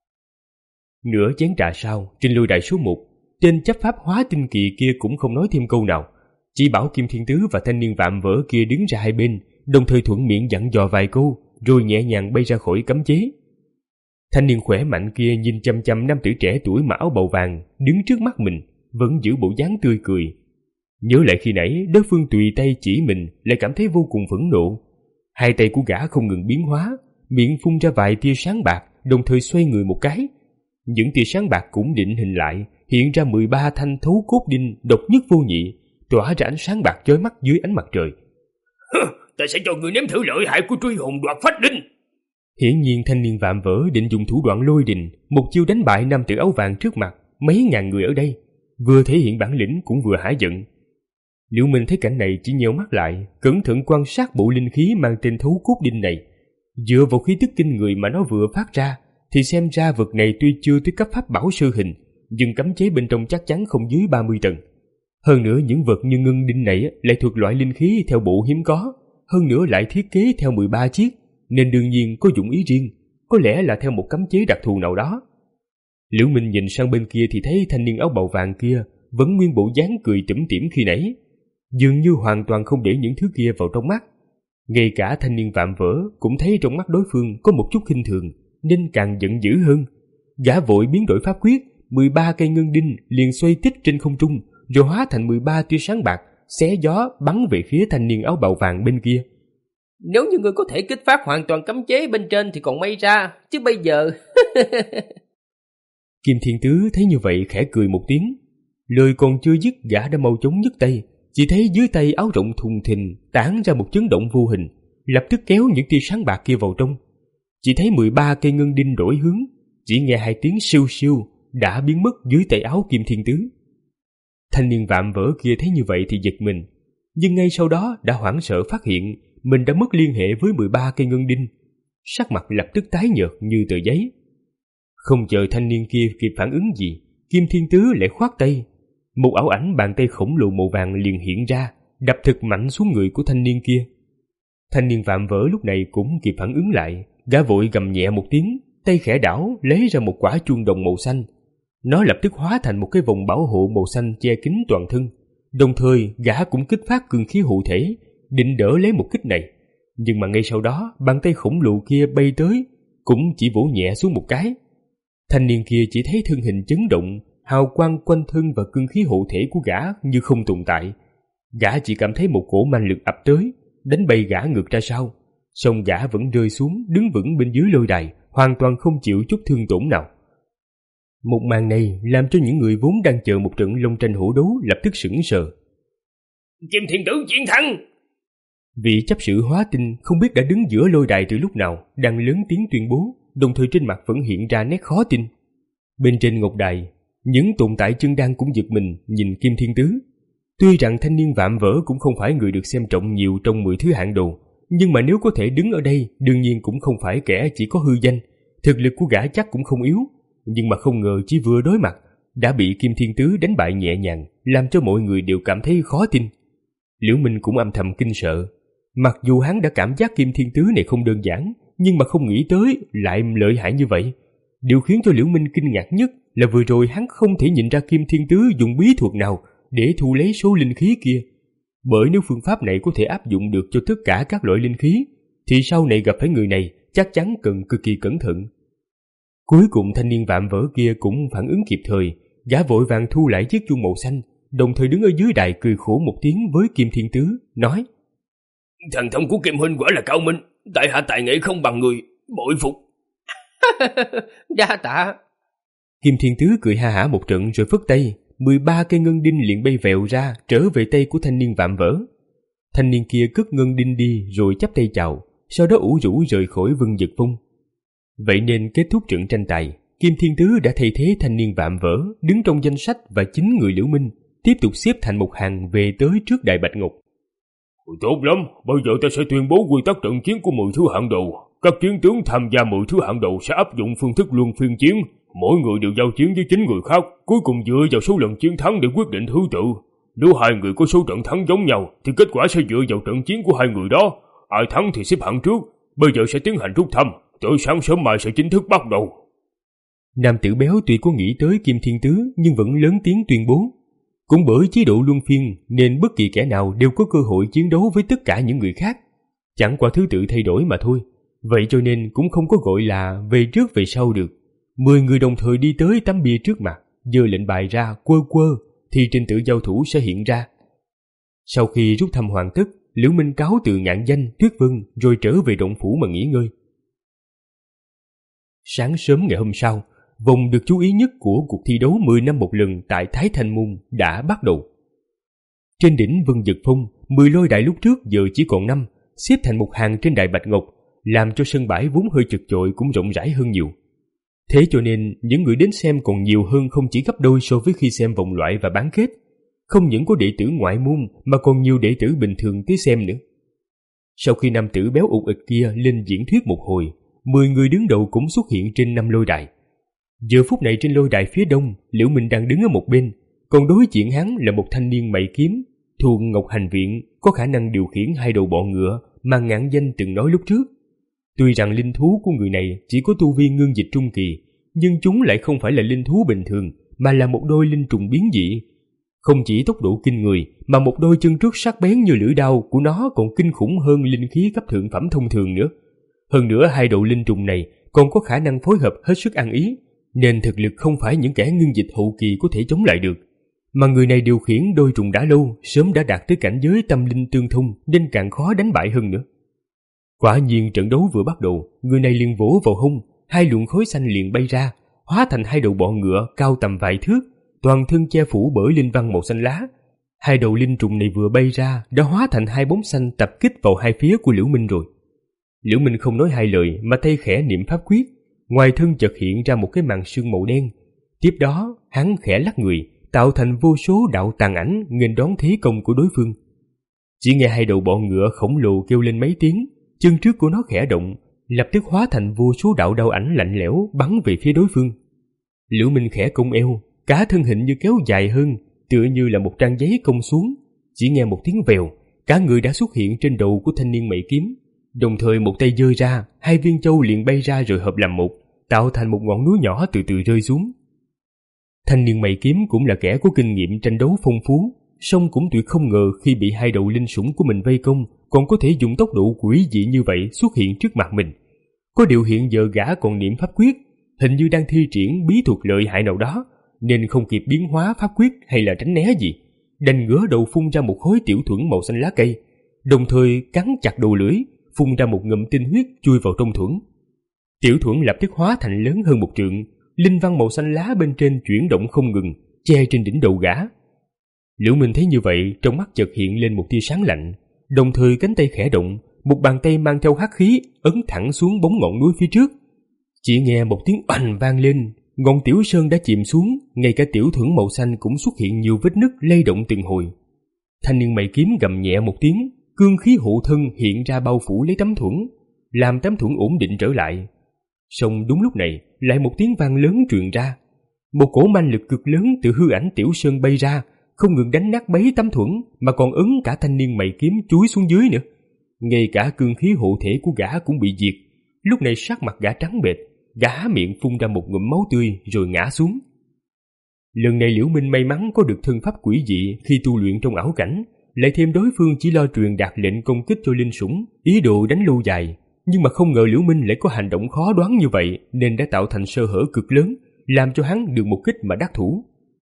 Nửa chén trà sau, trên lôi đài số một, tên chấp pháp hóa tinh kỳ kia cũng không nói thêm câu nào, chỉ bảo Kim Thiên Tứ và thanh niên vạm vỡ kia đứng ra hai bên, đồng thời thuận miệng dặn dò vài câu, rồi nhẹ nhàng bay ra khỏi cấm chế. Thanh niên khỏe mạnh kia nhìn chăm chăm nam tử trẻ tuổi mặc áo bào vàng đứng trước mắt mình, vẫn giữ bộ dáng tươi cười. Nhớ lại khi nãy đối phương tùy tay chỉ mình, lại cảm thấy vô cùng phẫn nộ. Hai tay của gã không ngừng biến hóa, miệng phun ra vài tia sáng bạc, đồng thời xoay người một cái. Những tia sáng bạc cũng định hình lại, hiện ra mười ba thanh thấu cốt đinh độc nhất vô nhị, tỏa ra ánh sáng bạc chói mắt dưới ánh mặt trời.
Ta sẽ cho người nếm thử lợi hại của truy hồn đoạt phách đinh.
Hiển nhiên thanh niên vạm vỡ định dùng thủ đoạn lôi đình, một chiêu đánh bại nam tử áo vàng trước mặt mấy ngàn người ở đây, vừa thể hiện bản lĩnh cũng vừa hả giận. Liễu Minh thấy cảnh này chỉ nheo mắt lại, cẩn thận quan sát bộ linh khí mang tên thấu cốt đinh này. Dựa vào khí tức kinh người mà nó vừa phát ra, thì xem ra vật này tuy chưa tới cấp pháp bảo sơ hình, nhưng cấm chế bên trong chắc chắn không dưới ba mươi tầng. Hơn nữa những vật như ngân đinh này lại thuộc loại linh khí theo bộ hiếm có, hơn nữa lại thiết kế theo mười ba chiếc, nên đương nhiên có dụng ý riêng, có lẽ là theo một cấm chế đặc thù nào đó. Liễu Minh nhìn sang bên kia thì thấy thanh niên áo bào vàng kia vẫn nguyên bộ dáng cười tủm tỉm khi nãy, dường như hoàn toàn không để những thứ kia vào trong mắt. Ngay cả thanh niên vạm vỡ cũng thấy trong mắt đối phương có một chút khinh thường, nên càng giận dữ hơn. Gã vội biến đổi pháp quyết, mười ba cây ngân đinh liền xoay tít trên không trung, rồi hóa thành mười ba tia sáng bạc, xé gió bắn về phía thanh niên áo bào vàng bên kia.
Nếu như ngươi có thể kích phát hoàn toàn cấm chế bên trên thì còn may ra, chứ bây giờ...
Kim Thiên Tứ thấy như vậy khẽ cười một tiếng. Lời còn chưa dứt, gã đã mau chóng nhấc tay, chỉ thấy dưới tay áo rộng thùng thình tản ra một chấn động vô hình, lập tức kéo những tia sáng bạc kia vào trong. Chỉ thấy mười ba cây ngân đinh đổi hướng, chỉ nghe hai tiếng siêu siêu đã biến mất dưới tay áo Kim Thiên Tứ. Thanh niên vạm vỡ kia thấy như vậy thì giật mình, nhưng ngay sau đó đã hoảng sợ phát hiện mình đã mất liên hệ với mười ba cây ngân đinh, sắc mặt lập tức tái nhợt như tờ giấy. Không chờ thanh niên kia kịp phản ứng gì, Kim Thiên Tứ lại khoát tay, một ảo ảnh bàn tay khổng lồ màu vàng liền hiện ra, đập thật mạnh xuống người của thanh niên kia. Thanh niên vạm vỡ lúc này cũng kịp phản ứng lại, gã vội gầm nhẹ một tiếng, tay khẽ đảo lấy ra một quả chuông đồng màu xanh. Nó lập tức hóa thành một cái vòng bảo hộ màu xanh che kín toàn thân, đồng thời gã cũng kích phát cương khí hộ thể, định đỡ lấy một kích này. Nhưng mà ngay sau đó bàn tay khổng lồ kia bay tới, cũng chỉ vỗ nhẹ xuống một cái. Thanh niên kia chỉ thấy thân hình chấn động, hào quang quanh thân và cương khí hộ thể của gã như không tồn tại. Gã chỉ cảm thấy một cỗ man lực ập tới, đánh bay gã ngược ra sau, song gã vẫn rơi xuống đứng vững bên dưới lôi đài, hoàn toàn không chịu chút thương tổn nào. Một màn này làm cho những người vốn đang chờ một trận long tranh hổ đấu lập tức sững sờ.
Kim Thiên Tử chiến thắng!
Vị chấp sự hóa tinh không biết đã đứng giữa lôi đài từ lúc nào, đang lớn tiếng tuyên bố, đồng thời trên mặt vẫn hiện ra nét khó tin. Bên trên ngọc đài, những tồn tại chân đan cũng giật mình nhìn Kim Thiên Tứ. Tuy rằng thanh niên vạm vỡ cũng không phải người được xem trọng nhiều trong mười thứ hạng đồ, nhưng mà nếu có thể đứng ở đây, đương nhiên cũng không phải kẻ chỉ có hư danh, thực lực của gã chắc cũng không yếu. nhưng mà không ngờ chỉ vừa đối mặt đã bị Kim Thiên Tứ đánh bại nhẹ nhàng, làm cho mọi người đều cảm thấy khó tin. Liễu Minh cũng âm thầm kinh sợ. Mặc dù hắn đã cảm giác Kim Thiên Tứ này không đơn giản, nhưng mà không nghĩ tới lại lợi hại như vậy. Điều khiến cho Liễu Minh kinh ngạc nhất là vừa rồi hắn không thể nhìn ra Kim Thiên Tứ dùng bí thuật nào để thu lấy số linh khí kia. Bởi nếu phương pháp này có thể áp dụng được cho tất cả các loại linh khí, thì sau này gặp phải người này chắc chắn cần cực kỳ cẩn thận. Cuối cùng thanh niên vạm vỡ kia cũng phản ứng kịp thời, gã vội vàng thu lại chiếc chuông màu xanh, đồng thời đứng ở dưới đài cười khổ một tiếng với Kim Thiên Tứ, nói:
Thần thông của Kim huynh quả là cao minh, tại hạ tài nghệ không bằng người, bội phục.
Đa tạ.
Kim Thiên Tứ cười ha hả một trận rồi phất tay, mười ba cây ngân đinh liền bay vèo ra trở về tay của thanh niên vạm vỡ. Thanh niên kia cất ngân đinh đi rồi chắp tay chào, sau đó ủ rũ rời khỏi Vân Dực Phong. Vậy nên kết thúc trận tranh tài, Kim Thiên Tứ đã thay thế thanh niên vạm vỡ đứng trong danh sách và chính người Liễu Minh tiếp tục xếp thành một hàng về tới trước Đại Bạch Ngục.
Tốt lắm, bây giờ ta sẽ tuyên bố quy tắc trận chiến của mười thứ hạng đầu. Các chiến tướng tham gia mười thứ hạng đầu sẽ áp dụng phương thức luân phiên chiến, mỗi người đều giao chiến với chính người khác, cuối cùng dựa vào số lần chiến thắng để quyết định thứ tự. Nếu hai người có số trận thắng giống nhau thì kết quả sẽ dựa vào trận chiến của hai người đó. Ai thắng thì xếp hạng trước. Bây giờ sẽ tiến hành rút thăm, tới sáng sớm mai sẽ chính thức bắt đầu.
Nam tử béo tuy có nghĩ tới Kim Thiên Tứ nhưng vẫn lớn tiếng tuyên bố. Cũng bởi chế độ luân phiên nên bất kỳ kẻ nào đều có cơ hội chiến đấu với tất cả những người khác. Chẳng qua thứ tự thay đổi mà thôi. Vậy cho nên cũng không có gọi là về trước về sau được. Mười người đồng thời đi tới tấm bia trước mặt, giơ lệnh bài ra quơ quơ thì trình tự giao thủ sẽ hiện ra. Sau khi rút thăm hoàn tất, Liễu Minh cáo từ Ngạn Danh, Tuyết Vân rồi trở về động phủ mà nghỉ ngơi. Sáng sớm ngày hôm sau, vòng được chú ý nhất của cuộc thi đấu mười năm một lần tại Thái Thanh Môn đã bắt đầu. Trên đỉnh Vân Dực Phong, mười lôi đài lúc trước giờ chỉ còn năm, xếp thành một hàng trên Đại Bạch Ngọc, làm cho sân bãi vốn hơi chật chội cũng rộng rãi hơn nhiều. Thế cho nên những người đến xem còn nhiều hơn không chỉ gấp đôi so với khi xem vòng loại và bán kết. Không những có đệ tử ngoại môn mà còn nhiều đệ tử bình thường tới xem nữa. Sau khi nam tử béo ụt ịch kia lên diễn thuyết một hồi, mười người đứng đầu cũng xuất hiện trên năm lôi đài. Giờ phút này trên lôi đài phía đông, Liễu Minh đang đứng ở một bên, còn đối diện hắn là một thanh niên mày kiếm, thuộc Ngọc Hành Viện, có khả năng điều khiển hai đầu bọ ngựa mà Ngạn Danh từng nói lúc trước. Tuy rằng linh thú của người này chỉ có tu vi ngưng dịch trung kỳ, nhưng chúng lại không phải là linh thú bình thường, mà là một đôi linh trùng biến dị. Không chỉ tốc độ kinh người, mà một đôi chân trước sắc bén như lưỡi đao của nó còn kinh khủng hơn linh khí cấp thượng phẩm thông thường nữa. Hơn nữa hai đầu linh trùng này còn có khả năng phối hợp hết sức ăn ý, nên thực lực không phải những kẻ ngưng dịch hậu kỳ có thể chống lại được. Mà người này điều khiển đôi trùng đã lâu, sớm đã đạt tới cảnh giới tâm linh tương thông nên càng khó đánh bại hơn nữa. Quả nhiên trận đấu vừa bắt đầu, người này liền vỗ vào hông, hai luồng khói xanh liền bay ra, hóa thành hai đầu bọ ngựa cao tầm vài thước, toàn thân che phủ bởi linh văn màu xanh lá. Hai đầu linh trùng này vừa bay ra đã hóa thành hai bóng xanh tập kích vào hai phía của Liễu Minh rồi. Liễu Minh không nói hai lời mà tay khẽ niệm pháp quyết, ngoài thân chợt hiện ra một cái màn sương màu đen. Tiếp đó hắn khẽ lắc người, tạo thành vô số đạo tàn ảnh nghênh đón thế công của đối phương. Chỉ nghe hai đầu bọ ngựa khổng lồ kêu lên mấy tiếng, chân trước của nó khẽ động, lập tức hóa thành vô số đạo đao ảnh lạnh lẽo bắn về phía đối phương. Liễu Minh khẽ cong eo, cả thân hình như kéo dài hơn, tựa như là một trang giấy cong xuống. Chỉ nghe một tiếng vèo, cả người đã xuất hiện trên đầu của thanh niên mày kiếm. Đồng thời một tay giơ ra, hai viên châu liền bay ra rồi hợp làm một, tạo thành một ngọn núi nhỏ từ từ rơi xuống. Thanh niên mày kiếm cũng là kẻ có kinh nghiệm tranh đấu phong phú, song cũng tuyệt không ngờ khi bị hai đầu linh sủng của mình vây công, còn có thể dùng tốc độ quỷ dị như vậy xuất hiện trước mặt mình. Có điều hiện giờ gã còn niệm pháp quyết, hình như đang thi triển bí thuật lợi hại nào đó, nên không kịp biến hóa pháp quyết hay là tránh né gì, đành ngửa đầu phun ra một khối tiểu thuẫn màu xanh lá cây, đồng thời cắn chặt đầu lưỡi, phun ra một ngụm tinh huyết chui vào trong thuẫn. Tiểu thuẫn lập tức hóa thành lớn hơn một trượng, linh văn màu xanh lá bên trên chuyển động không ngừng, che trên đỉnh đầu gã. Liễu Minh thấy như vậy, trong mắt chợt hiện lên một tia sáng lạnh, đồng thời cánh tay khẽ động, một bàn tay mang theo hắc khí ấn thẳng xuống bóng ngọn núi phía trước. Chỉ nghe một tiếng oanh vang lên, ngọn tiểu sơn đã chìm xuống, ngay cả tiểu thuẫn màu xanh cũng xuất hiện nhiều vết nứt lay động từng hồi. Thanh niên mày kiếm gầm nhẹ một tiếng, cương khí hộ thân hiện ra bao phủ lấy tấm thuẫn, làm tấm thuẫn ổn định trở lại. Song đúng lúc này lại một tiếng vang lớn truyền ra. Một cổ manh lực cực lớn từ hư ảnh Tiểu Sơn bay ra, không ngừng đánh nát bấy tấm thuẫn mà còn ấn cả thanh niên mày kiếm chúi xuống dưới nữa. Ngay cả cương khí hộ thể của gã cũng bị diệt. Lúc này sắc mặt gã trắng bệch, gã há miệng phun ra một ngụm máu tươi rồi ngã xuống. Lần này Liễu Minh may mắn có được thân pháp quỷ dị khi tu luyện trong ảo cảnh, lại thêm đối phương chỉ lo truyền đạt lệnh công kích cho linh sủng, ý đồ đánh lâu dài. Nhưng mà không ngờ Liễu Minh lại có hành động khó đoán như vậy, nên đã tạo thành sơ hở cực lớn, làm cho hắn được một kích mà đắc thủ.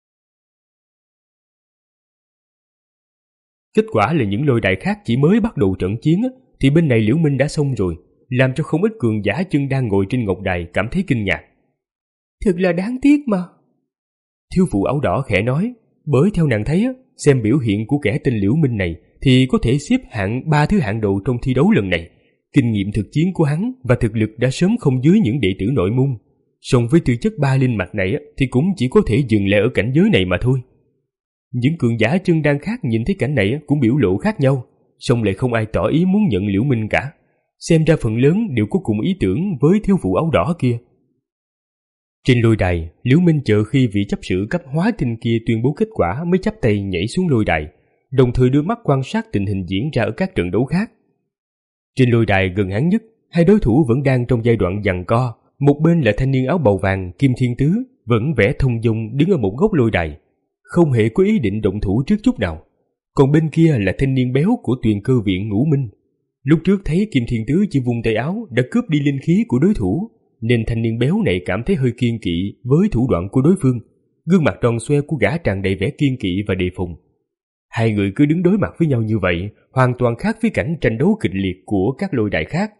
Kết quả là những lôi đài khác chỉ mới bắt đầu trận chiến thì bên này Liễu Minh đã xong rồi, làm cho không ít cường giả chân đang ngồi trên ngọc đài cảm thấy kinh ngạc.
Thật là đáng tiếc mà.
Thiếu phụ áo đỏ khẽ nói, bởi theo nàng thấy xem biểu hiện của kẻ tên Liễu Minh này thì có thể xếp hạng ba thứ hạng đầu trong thi đấu lần này. Kinh nghiệm thực chiến của hắn và thực lực đã sớm không dưới những đệ tử nội môn. Song với tư chất ba linh mạch này thì cũng chỉ có thể dừng lại ở cảnh giới này mà thôi. Những cường giả chân đan khác nhìn thấy cảnh này cũng biểu lộ khác nhau, song lại không ai tỏ ý muốn nhận Liễu Minh cả. Xem ra phần lớn đều có cùng ý tưởng với thiếu phụ áo đỏ kia. Trên lôi đài, Liễu Minh chờ khi vị chấp sự cấp hóa tinh kia tuyên bố kết quả mới chắp tay nhảy xuống lôi đài, đồng thời đưa mắt quan sát tình hình diễn ra ở các trận đấu khác. Trên lôi đài gần hắn nhất, hai đối thủ vẫn đang trong giai đoạn giằng co. Một bên là thanh niên áo bào vàng Kim Thiên Tứ, vẫn vẻ thông dong đứng ở một góc lôi đài, không hề có ý định động thủ trước chút nào. Còn bên kia là thanh niên béo của Tuyền Cơ Viện Ngũ Minh. Lúc trước thấy Kim Thiên Tứ chỉ vung tay áo đã cướp đi linh khí của đối thủ, nên thanh niên béo này cảm thấy hơi kiêng kỵ với thủ đoạn của đối phương. Gương mặt tròn xoe của gã tràn đầy vẻ kiêng kỵ và đề phòng. Hai người cứ đứng đối mặt với nhau như vậy, hoàn toàn khác với cảnh tranh đấu kịch liệt của các lôi đài khác.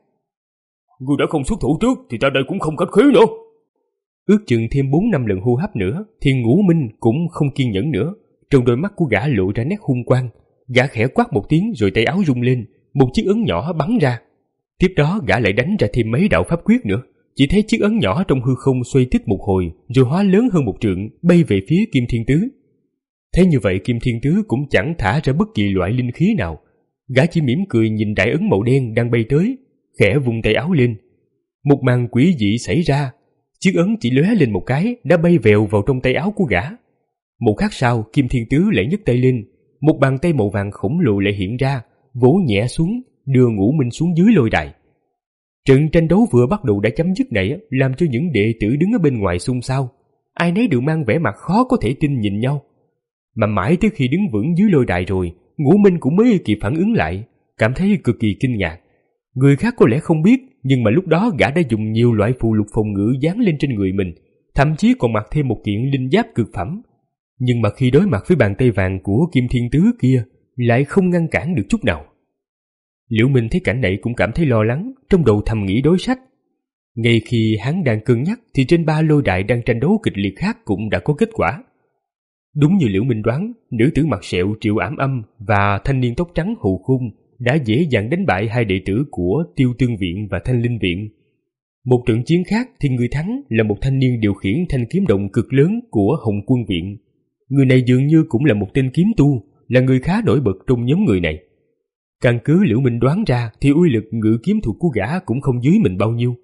Ngươi đã không xuất thủ trước thì ta đây cũng không khách khí nữa.
Ước chừng thêm bốn năm lần hô hấp nữa thì Ngũ Minh cũng không kiên nhẫn nữa. Trong đôi mắt của gã lộ ra nét hung quang. Gã khẽ quát một tiếng rồi tay áo rung lên, một chiếc ấn nhỏ bắn ra. Tiếp đó gã lại đánh ra thêm mấy đạo pháp quyết nữa. Chỉ thấy chiếc ấn nhỏ trong hư không xoay tít một hồi rồi hóa lớn hơn một trượng, bay về phía Kim Thiên Tứ. Thế như vậy Kim Thiên Tứ cũng chẳng thả ra bất kỳ loại linh khí nào. Gã chỉ mỉm cười nhìn đại ấn màu đen đang bay tới, khẽ vung tay áo lên. Một màn quỷ dị xảy ra. Chiếc ấn chỉ lóe lên một cái đã bay vèo vào trong tay áo của gã. Một khắc sau, Kim Thiên Tứ lại nhấc tay lên, một bàn tay màu vàng khổng lồ lại hiện ra, vỗ nhẹ xuống, đưa Ngũ Minh xuống dưới lôi đài. Trận tranh đấu vừa bắt đầu đã chấm dứt này làm cho những đệ tử đứng ở bên ngoài xôn xao. Ai nấy đều mang vẻ mặt khó có thể tin nhìn nhau. Mà mãi tới khi đứng vững dưới lôi đài rồi, Ngũ Minh cũng mới kịp phản ứng lại, cảm thấy cực kỳ kinh ngạc. Người khác có lẽ không biết, nhưng mà lúc đó gã đã dùng nhiều loại phù lục phòng ngự dán lên trên người mình, thậm chí còn mặc thêm một kiện linh giáp cực phẩm. Nhưng mà khi đối mặt với bàn tay vàng của Kim Thiên Tứ kia, lại không ngăn cản được chút nào. Liễu Minh thấy cảnh này cũng cảm thấy lo lắng, trong đầu thầm nghĩ đối sách. Ngay khi hắn đang cân nhắc thì trên ba lôi đài đang tranh đấu kịch liệt khác cũng đã có kết quả. Đúng như Liễu Minh đoán, nữ tử mặt sẹo Triệu Ảm Âm và thanh niên tóc trắng Hù Khung đã dễ dàng đánh bại hai đệ tử của Tiêu Tương Viện và Thanh Linh Viện. Một trận chiến khác thì người thắng là một thanh niên điều khiển thanh kiếm động cực lớn của Hồng Quân Viện. Người này dường như cũng là một tên kiếm tu, là người khá nổi bật trong nhóm người này. Căn cứ Liễu Minh đoán ra thì uy lực ngự kiếm thuật của gã cũng không dưới mình bao nhiêu.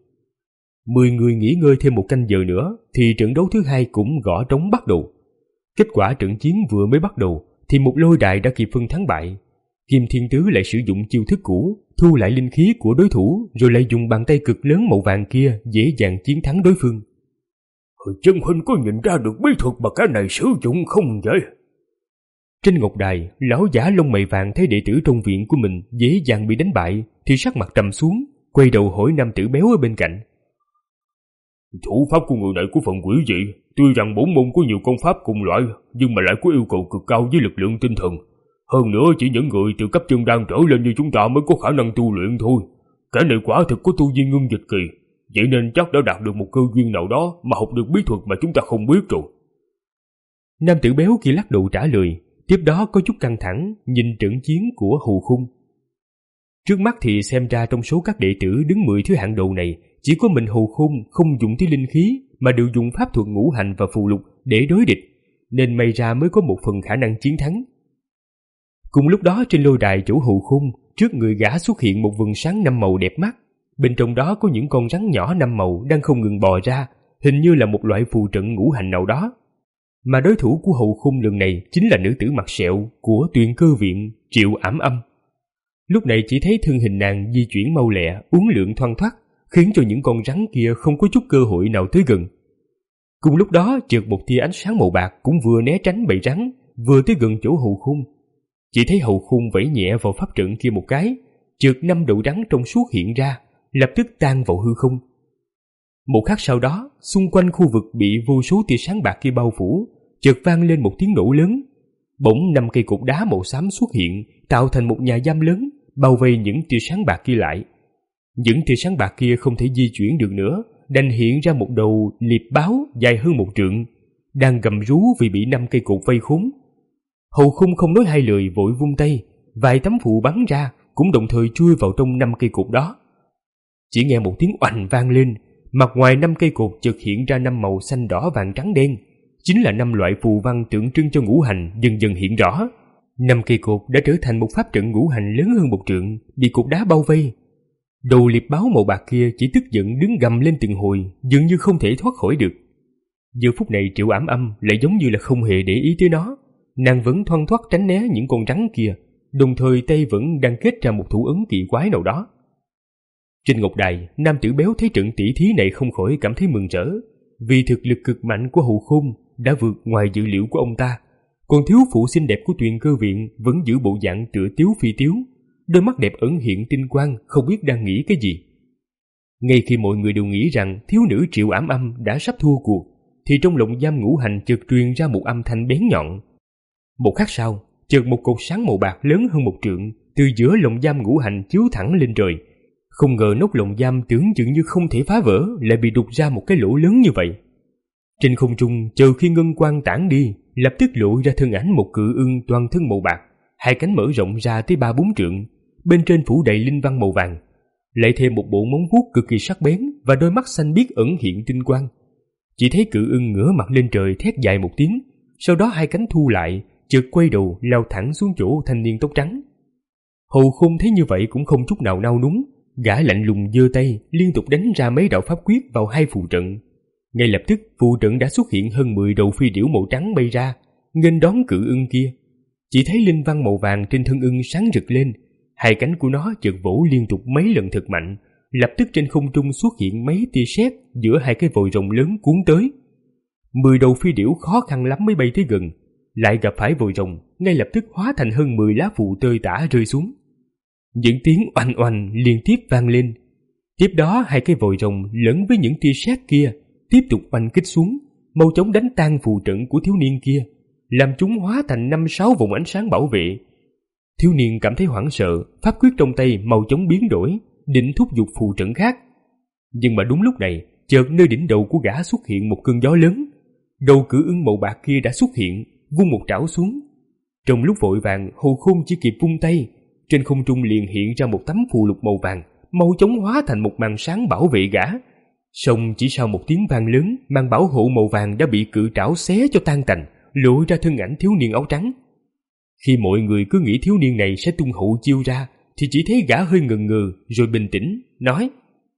Mười người nghỉ ngơi thêm một canh giờ nữa thì trận đấu thứ hai cũng gõ trống bắt đầu. Kết quả trận chiến vừa mới bắt đầu thì một lôi đài đã kịp phân thắng bại. Kim Thiên Tứ lại sử dụng chiêu thức cũ, thu lại linh khí của đối thủ rồi lại dùng bàn tay cực lớn màu vàng kia dễ dàng chiến thắng đối phương.
Chân huynh có nhìn ra được bí thuật mà cái này sử dụng không vậy?
Trên ngọc đài, lão giả lông mày vàng thấy đệ tử trong viện của mình dễ dàng bị đánh bại thì sắc mặt trầm xuống, quay đầu hỏi nam tử béo ở bên cạnh.
Thủ pháp của người này có phần quỷ dị, tuy rằng bổn môn có nhiều công pháp cùng loại, nhưng mà lại có yêu cầu cực cao với lực lượng tinh thần. Hơn nữa chỉ những người từ cấp chân đan trở lên như chúng ta mới có khả năng tu luyện thôi. Cái này quả thực có tu vi ngưng dịch kỳ, vậy nên chắc đã đạt được một cơ duyên nào đó mà học được bí thuật mà chúng ta không biết rồi.
Nam tử béo kia lắc đầu trả lời, tiếp đó có chút căng thẳng nhìn trận chiến của Hù Khung. Trước mắt thì xem ra trong số các đệ tử đứng mười thứ hạng đầu này, chỉ có mình Hù Khung không dùng tới linh khí mà đều dùng pháp thuật ngũ hành và phù lục để đối địch, nên may ra mới có một phần khả năng chiến thắng. Cùng lúc đó trên lôi đài chỗ Hù Khung, trước người gã xuất hiện một vầng sáng năm màu đẹp mắt. Bên trong đó có những con rắn nhỏ năm màu đang không ngừng bò ra, hình như là một loại phù trận ngũ hành nào đó. Mà đối thủ của Hầu Khung lần này chính là nữ tử mặt sẹo của Tuyền Cơ Viện, Triệu Ảm Âm. Lúc này chỉ thấy thân hình nàng di chuyển mau lẹ, uốn lượn thoăn thoắt, khiến cho những con rắn kia không có chút cơ hội nào tới gần. Cùng lúc đó, chợt một tia ánh sáng màu bạc cũng vừa né tránh bầy rắn, vừa tới gần chỗ Hầu Khung. Chỉ thấy Hầu Khung vẫy nhẹ vào pháp trận kia một cái, chợt năm đầu rắn trong suốt hiện ra, lập tức tan vào hư không. Một khắc sau đó, xung quanh khu vực bị vô số tia sáng bạc kia bao phủ, chợt vang lên một tiếng nổ lớn. Bỗng năm cây cột đá màu xám xuất hiện, tạo thành một nhà giam lớn, bao vây những tia sáng bạc kia lại. Những tia sáng bạc kia không thể di chuyển được nữa, đành hiện ra một đầu liệp báo dài hơn một trượng, đang gầm rú vì bị năm cây cột vây khốn. Hầu Khung không nói hai lời vội vung tay, vài tấm phù bắn ra, cũng đồng thời chui vào trong năm cây cột đó. Chỉ nghe một tiếng oành vang lên, mặt ngoài năm cây cột chợt hiện ra năm màu xanh đỏ vàng trắng đen, chính là năm loại phù văn tượng trưng cho ngũ hành dần dần hiện rõ. Năm cây cột đã trở thành một pháp trận ngũ hành lớn hơn một trượng, bị cột đá bao vây. Đầu liệp báo màu bạc kia chỉ tức giận đứng gầm lên từng hồi, dường như không thể thoát khỏi được. Giờ phút này Triệu Ảm Âm lại giống như là không hề để ý tới nó, nàng vẫn thoăn thoắt tránh né những con rắn kia, đồng thời tay vẫn đang kết ra một thủ ấn kỳ quái nào đó. Trên ngọc đài, nam tử béo thấy trận tỷ thí này không khỏi cảm thấy mừng rỡ, vì thực lực cực mạnh của Hầu Khung đã vượt ngoài dự liệu của ông ta. Còn thiếu phụ xinh đẹp của Tuyền Cơ Viện vẫn giữ bộ dạng tựa tiếu phi tiếu, đôi mắt đẹp ẩn hiện tinh quang, không biết đang nghĩ cái gì. Ngay khi mọi người đều nghĩ rằng thiếu nữ Triệu Ảm Âm đã sắp thua cuộc, thì trong lồng giam ngũ hành chợt truyền ra một âm thanh bén nhọn. Một khắc sau, chợt một cột sáng màu bạc lớn hơn một trượng từ giữa lồng giam ngũ hành chiếu thẳng lên trời. Không ngờ nóc lồng giam tưởng chừng như không thể phá vỡ lại bị đục ra một cái lỗ lớn như vậy. Trên không trung, chờ khi ngân quang tản đi, lập tức lộ ra thân ảnh một cự ưng toàn thân màu bạc, hai cánh mở rộng ra tới ba bốn trượng, bên trên phủ đầy linh văn màu vàng, lại thêm một bộ móng vuốt cực kỳ sắc bén và đôi mắt xanh biếc ẩn hiện tinh quang. Chỉ thấy cự ưng ngửa mặt lên trời thét dài một tiếng, sau đó hai cánh thu lại, chợt quay đầu lao thẳng xuống chỗ thanh niên tóc trắng. Hầu Khung thấy như vậy cũng không chút nào nao núng, gã lạnh lùng giơ tay liên tục đánh ra mấy đạo pháp quyết vào hai phù trận. Ngay lập tức phù trận đã xuất hiện hơn mười đầu phi điểu màu trắng bay ra, nghênh đón cự ưng kia. Chỉ thấy linh văn màu vàng trên thân ưng sáng rực lên, hai cánh của nó chợt vỗ liên tục mấy lần thật mạnh, lập tức trên không trung xuất hiện mấy tia sét giữa hai cái vòi rồng lớn cuốn tới. Mười đầu phi điểu khó khăn lắm mới bay tới gần, lại gặp phải vòi rồng, ngay lập tức hóa thành hơn mười lá phù tơi tả rơi xuống. Những tiếng oanh oanh liên tiếp vang lên. Tiếp đó hai cái vòi rồng lẫn với những tia sét kia tiếp tục oanh kích xuống, mau chóng đánh tan phù trận của thiếu niên kia, làm chúng hóa thành năm sáu vùng ánh sáng bảo vệ. Thiếu niên cảm thấy hoảng sợ, pháp quyết trong tay mau chóng biến đổi, định thúc giục phù trận khác. Nhưng mà đúng lúc này, chợt nơi đỉnh đầu của gã xuất hiện một cơn gió lớn. Đầu cự ưng màu bạc kia đã xuất hiện, vung một trảo xuống. Trong lúc vội vàng, Hầu Khung chỉ kịp vung tay, trên không trung liền hiện ra một tấm phù lục màu vàng, mau chóng hóa thành một màn sáng bảo vệ gã. Song chỉ sau một tiếng vang lớn, màn bảo hộ màu vàng đã bị cự trảo xé cho tan tành, lộ ra thân ảnh thiếu niên áo trắng. Khi mọi người cứ nghĩ thiếu niên này sẽ tung hậu chiêu ra, thì chỉ thấy gã hơi ngần ngừ rồi bình tĩnh, nói: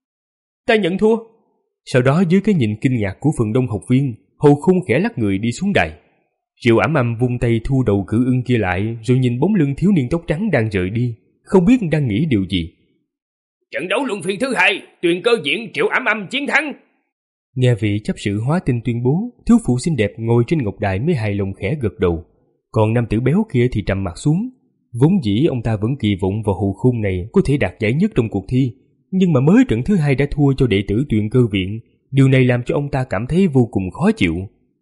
"Ta nhận thua." Sau đó dưới cái nhìn kinh ngạc của phần đông học viên, Hầu Khung khẽ lắc người đi xuống đài. Triệu Ảm Âm vung tay thu đầu cự ưng kia lại, rồi nhìn bóng lưng thiếu niên tóc trắng đang rời đi, không biết đang nghĩ điều gì.
"Trận đấu luân phiên thứ hai, Tuyền Cơ Viện Triệu Ảm Âm chiến thắng."
Nghe vị chấp sự hóa tinh tuyên bố, thiếu phụ xinh đẹp ngồi trên ngọc đài mới hài lòng khẽ gật đầu, còn nam tử béo kia thì trầm mặt xuống. Vốn dĩ ông ta vẫn kỳ vọng vào Hầu Khung này có thể đạt giải nhất trong cuộc thi, nhưng mà mới trận thứ hai đã thua cho đệ tử Tuyền Cơ Viện, điều này làm cho ông ta cảm thấy vô cùng khó chịu.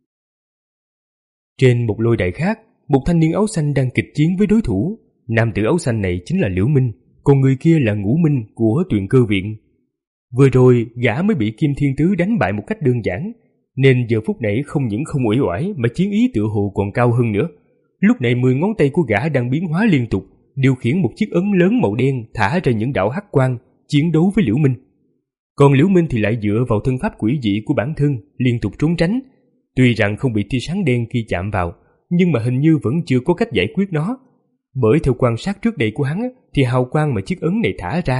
Trên một lôi đài khác, một thanh niên áo xanh đang kịch chiến với đối thủ. Nam tử áo xanh này chính là Liễu Minh, còn người kia là Ngũ Minh của Tuyền Cơ Viện. Vừa rồi gã mới bị Kim Thiên Tứ đánh bại một cách đơn giản, nên giờ phút này không những không uể oải mà chiến ý tựa hồ còn cao hơn nữa. Lúc này mười ngón tay của gã đang biến hóa liên tục, điều khiển một chiếc ấn lớn màu đen thả ra những đạo hắc quang, chiến đấu với Liễu Minh. Còn Liễu Minh thì lại dựa vào thân pháp quỷ dị của bản thân, liên tục trốn tránh. Tuy rằng không bị tia sáng đen kia chạm vào, nhưng mà hình như vẫn chưa có cách giải quyết nó. Bởi theo quan sát trước đây của hắn thì hào quang mà chiếc ấn này thả ra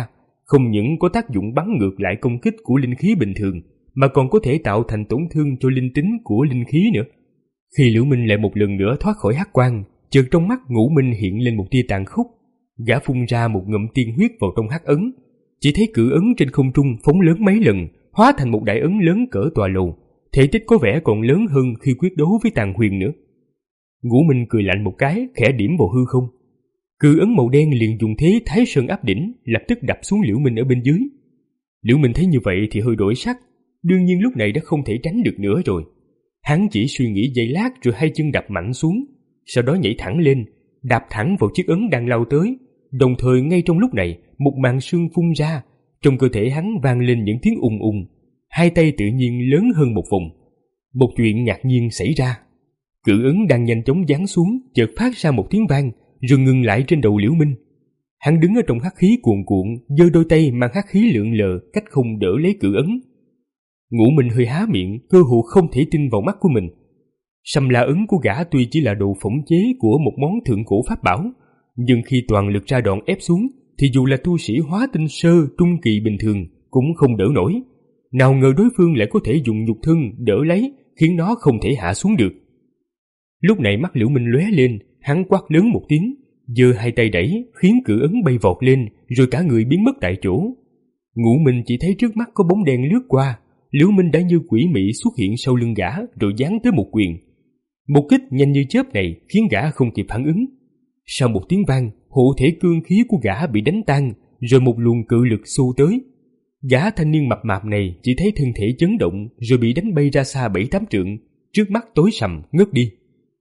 không những có tác dụng bắn ngược lại công kích của linh khí bình thường, mà còn có thể tạo thành tổn thương cho linh tính của linh khí nữa. Khi Liễu Minh lại một lần nữa thoát khỏi hắc quang, chợt trong mắt Ngũ Minh hiện lên một tia tàn khốc. Gã phun ra một ngụm tiên huyết vào trong hắc ấn, chỉ thấy cự ấn trên không trung phóng lớn mấy lần, hóa thành một đại ấn lớn cỡ tòa lầu, thể tích có vẻ còn lớn hơn khi quyết đấu với Tàn Huyền nữa. Ngũ Minh cười lạnh một cái, khẽ điểm vào hư không. Cự ấn màu đen liền dùng thế Thái Sơn áp đỉnh, lập tức đập xuống Liễu Minh ở bên dưới. Liễu Minh thấy như vậy thì hơi đổi sắc, đương nhiên lúc này đã không thể tránh được nữa rồi. Hắn chỉ suy nghĩ giây lát rồi hai chân đạp mạnh xuống, sau đó nhảy thẳng lên, đạp thẳng vào chiếc ấn đang lao tới. Đồng thời ngay trong lúc này, một màn sương phun ra, trong cơ thể hắn vang lên những tiếng ùng ùng, hai tay tự nhiên lớn hơn một vòng. Một chuyện ngạc nhiên xảy ra. Cự ấn đang nhanh chóng giáng xuống, chợt phát ra một tiếng vang, rồi ngừng lại trên đầu Liễu Minh. Hắn đứng ở trong hắc khí cuồn cuộn, giơ đôi tay mang hắc khí lượn lờ, cách không đỡ lấy cự ấn. Ngũ Minh hơi há miệng, cơ hồ không thể tin vào mắt của mình. Sầm La ấn của gã tuy chỉ là đồ phỏng chế của một món thượng cổ pháp bảo, nhưng khi toàn lực ra đòn ép xuống, thì dù là tu sĩ hóa tinh sơ trung kỳ bình thường cũng không đỡ nổi. Nào ngờ đối phương lại có thể dùng nhục thân đỡ lấy, khiến nó không thể hạ xuống được. Lúc này mắt Liễu Minh lóe lên, hắn quát lớn một tiếng, giơ hai tay đẩy, khiến cự ấn bay vọt lên, rồi cả người biến mất tại chỗ. Ngũ Minh chỉ thấy trước mắt có bóng đen lướt qua, Liễu Minh đã như quỷ mị xuất hiện sau lưng gã, rồi giáng tới một quyền. Một kích nhanh như chớp này khiến gã không kịp phản ứng. Sau một tiếng vang, hộ thể cương khí của gã bị đánh tan, rồi một luồng cự lực xô tới. Gã thanh niên mập mạp này chỉ thấy thân thể chấn động, rồi bị đánh bay ra xa bảy tám trượng, trước mắt tối sầm ngất đi.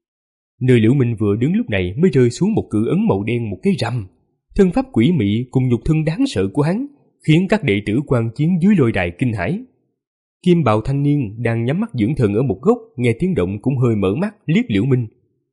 Nơi Liễu Minh vừa đứng lúc này mới rơi xuống một cự ấn màu đen một cái rầm. Thân pháp quỷ mị cùng nhục thân đáng sợ của hắn khiến các đệ tử quan chiến dưới lôi đài kinh hãi. Kim bào thanh niên đang nhắm mắt dưỡng thần ở một góc, nghe tiếng động cũng hơi mở mắt liếc Liễu Minh.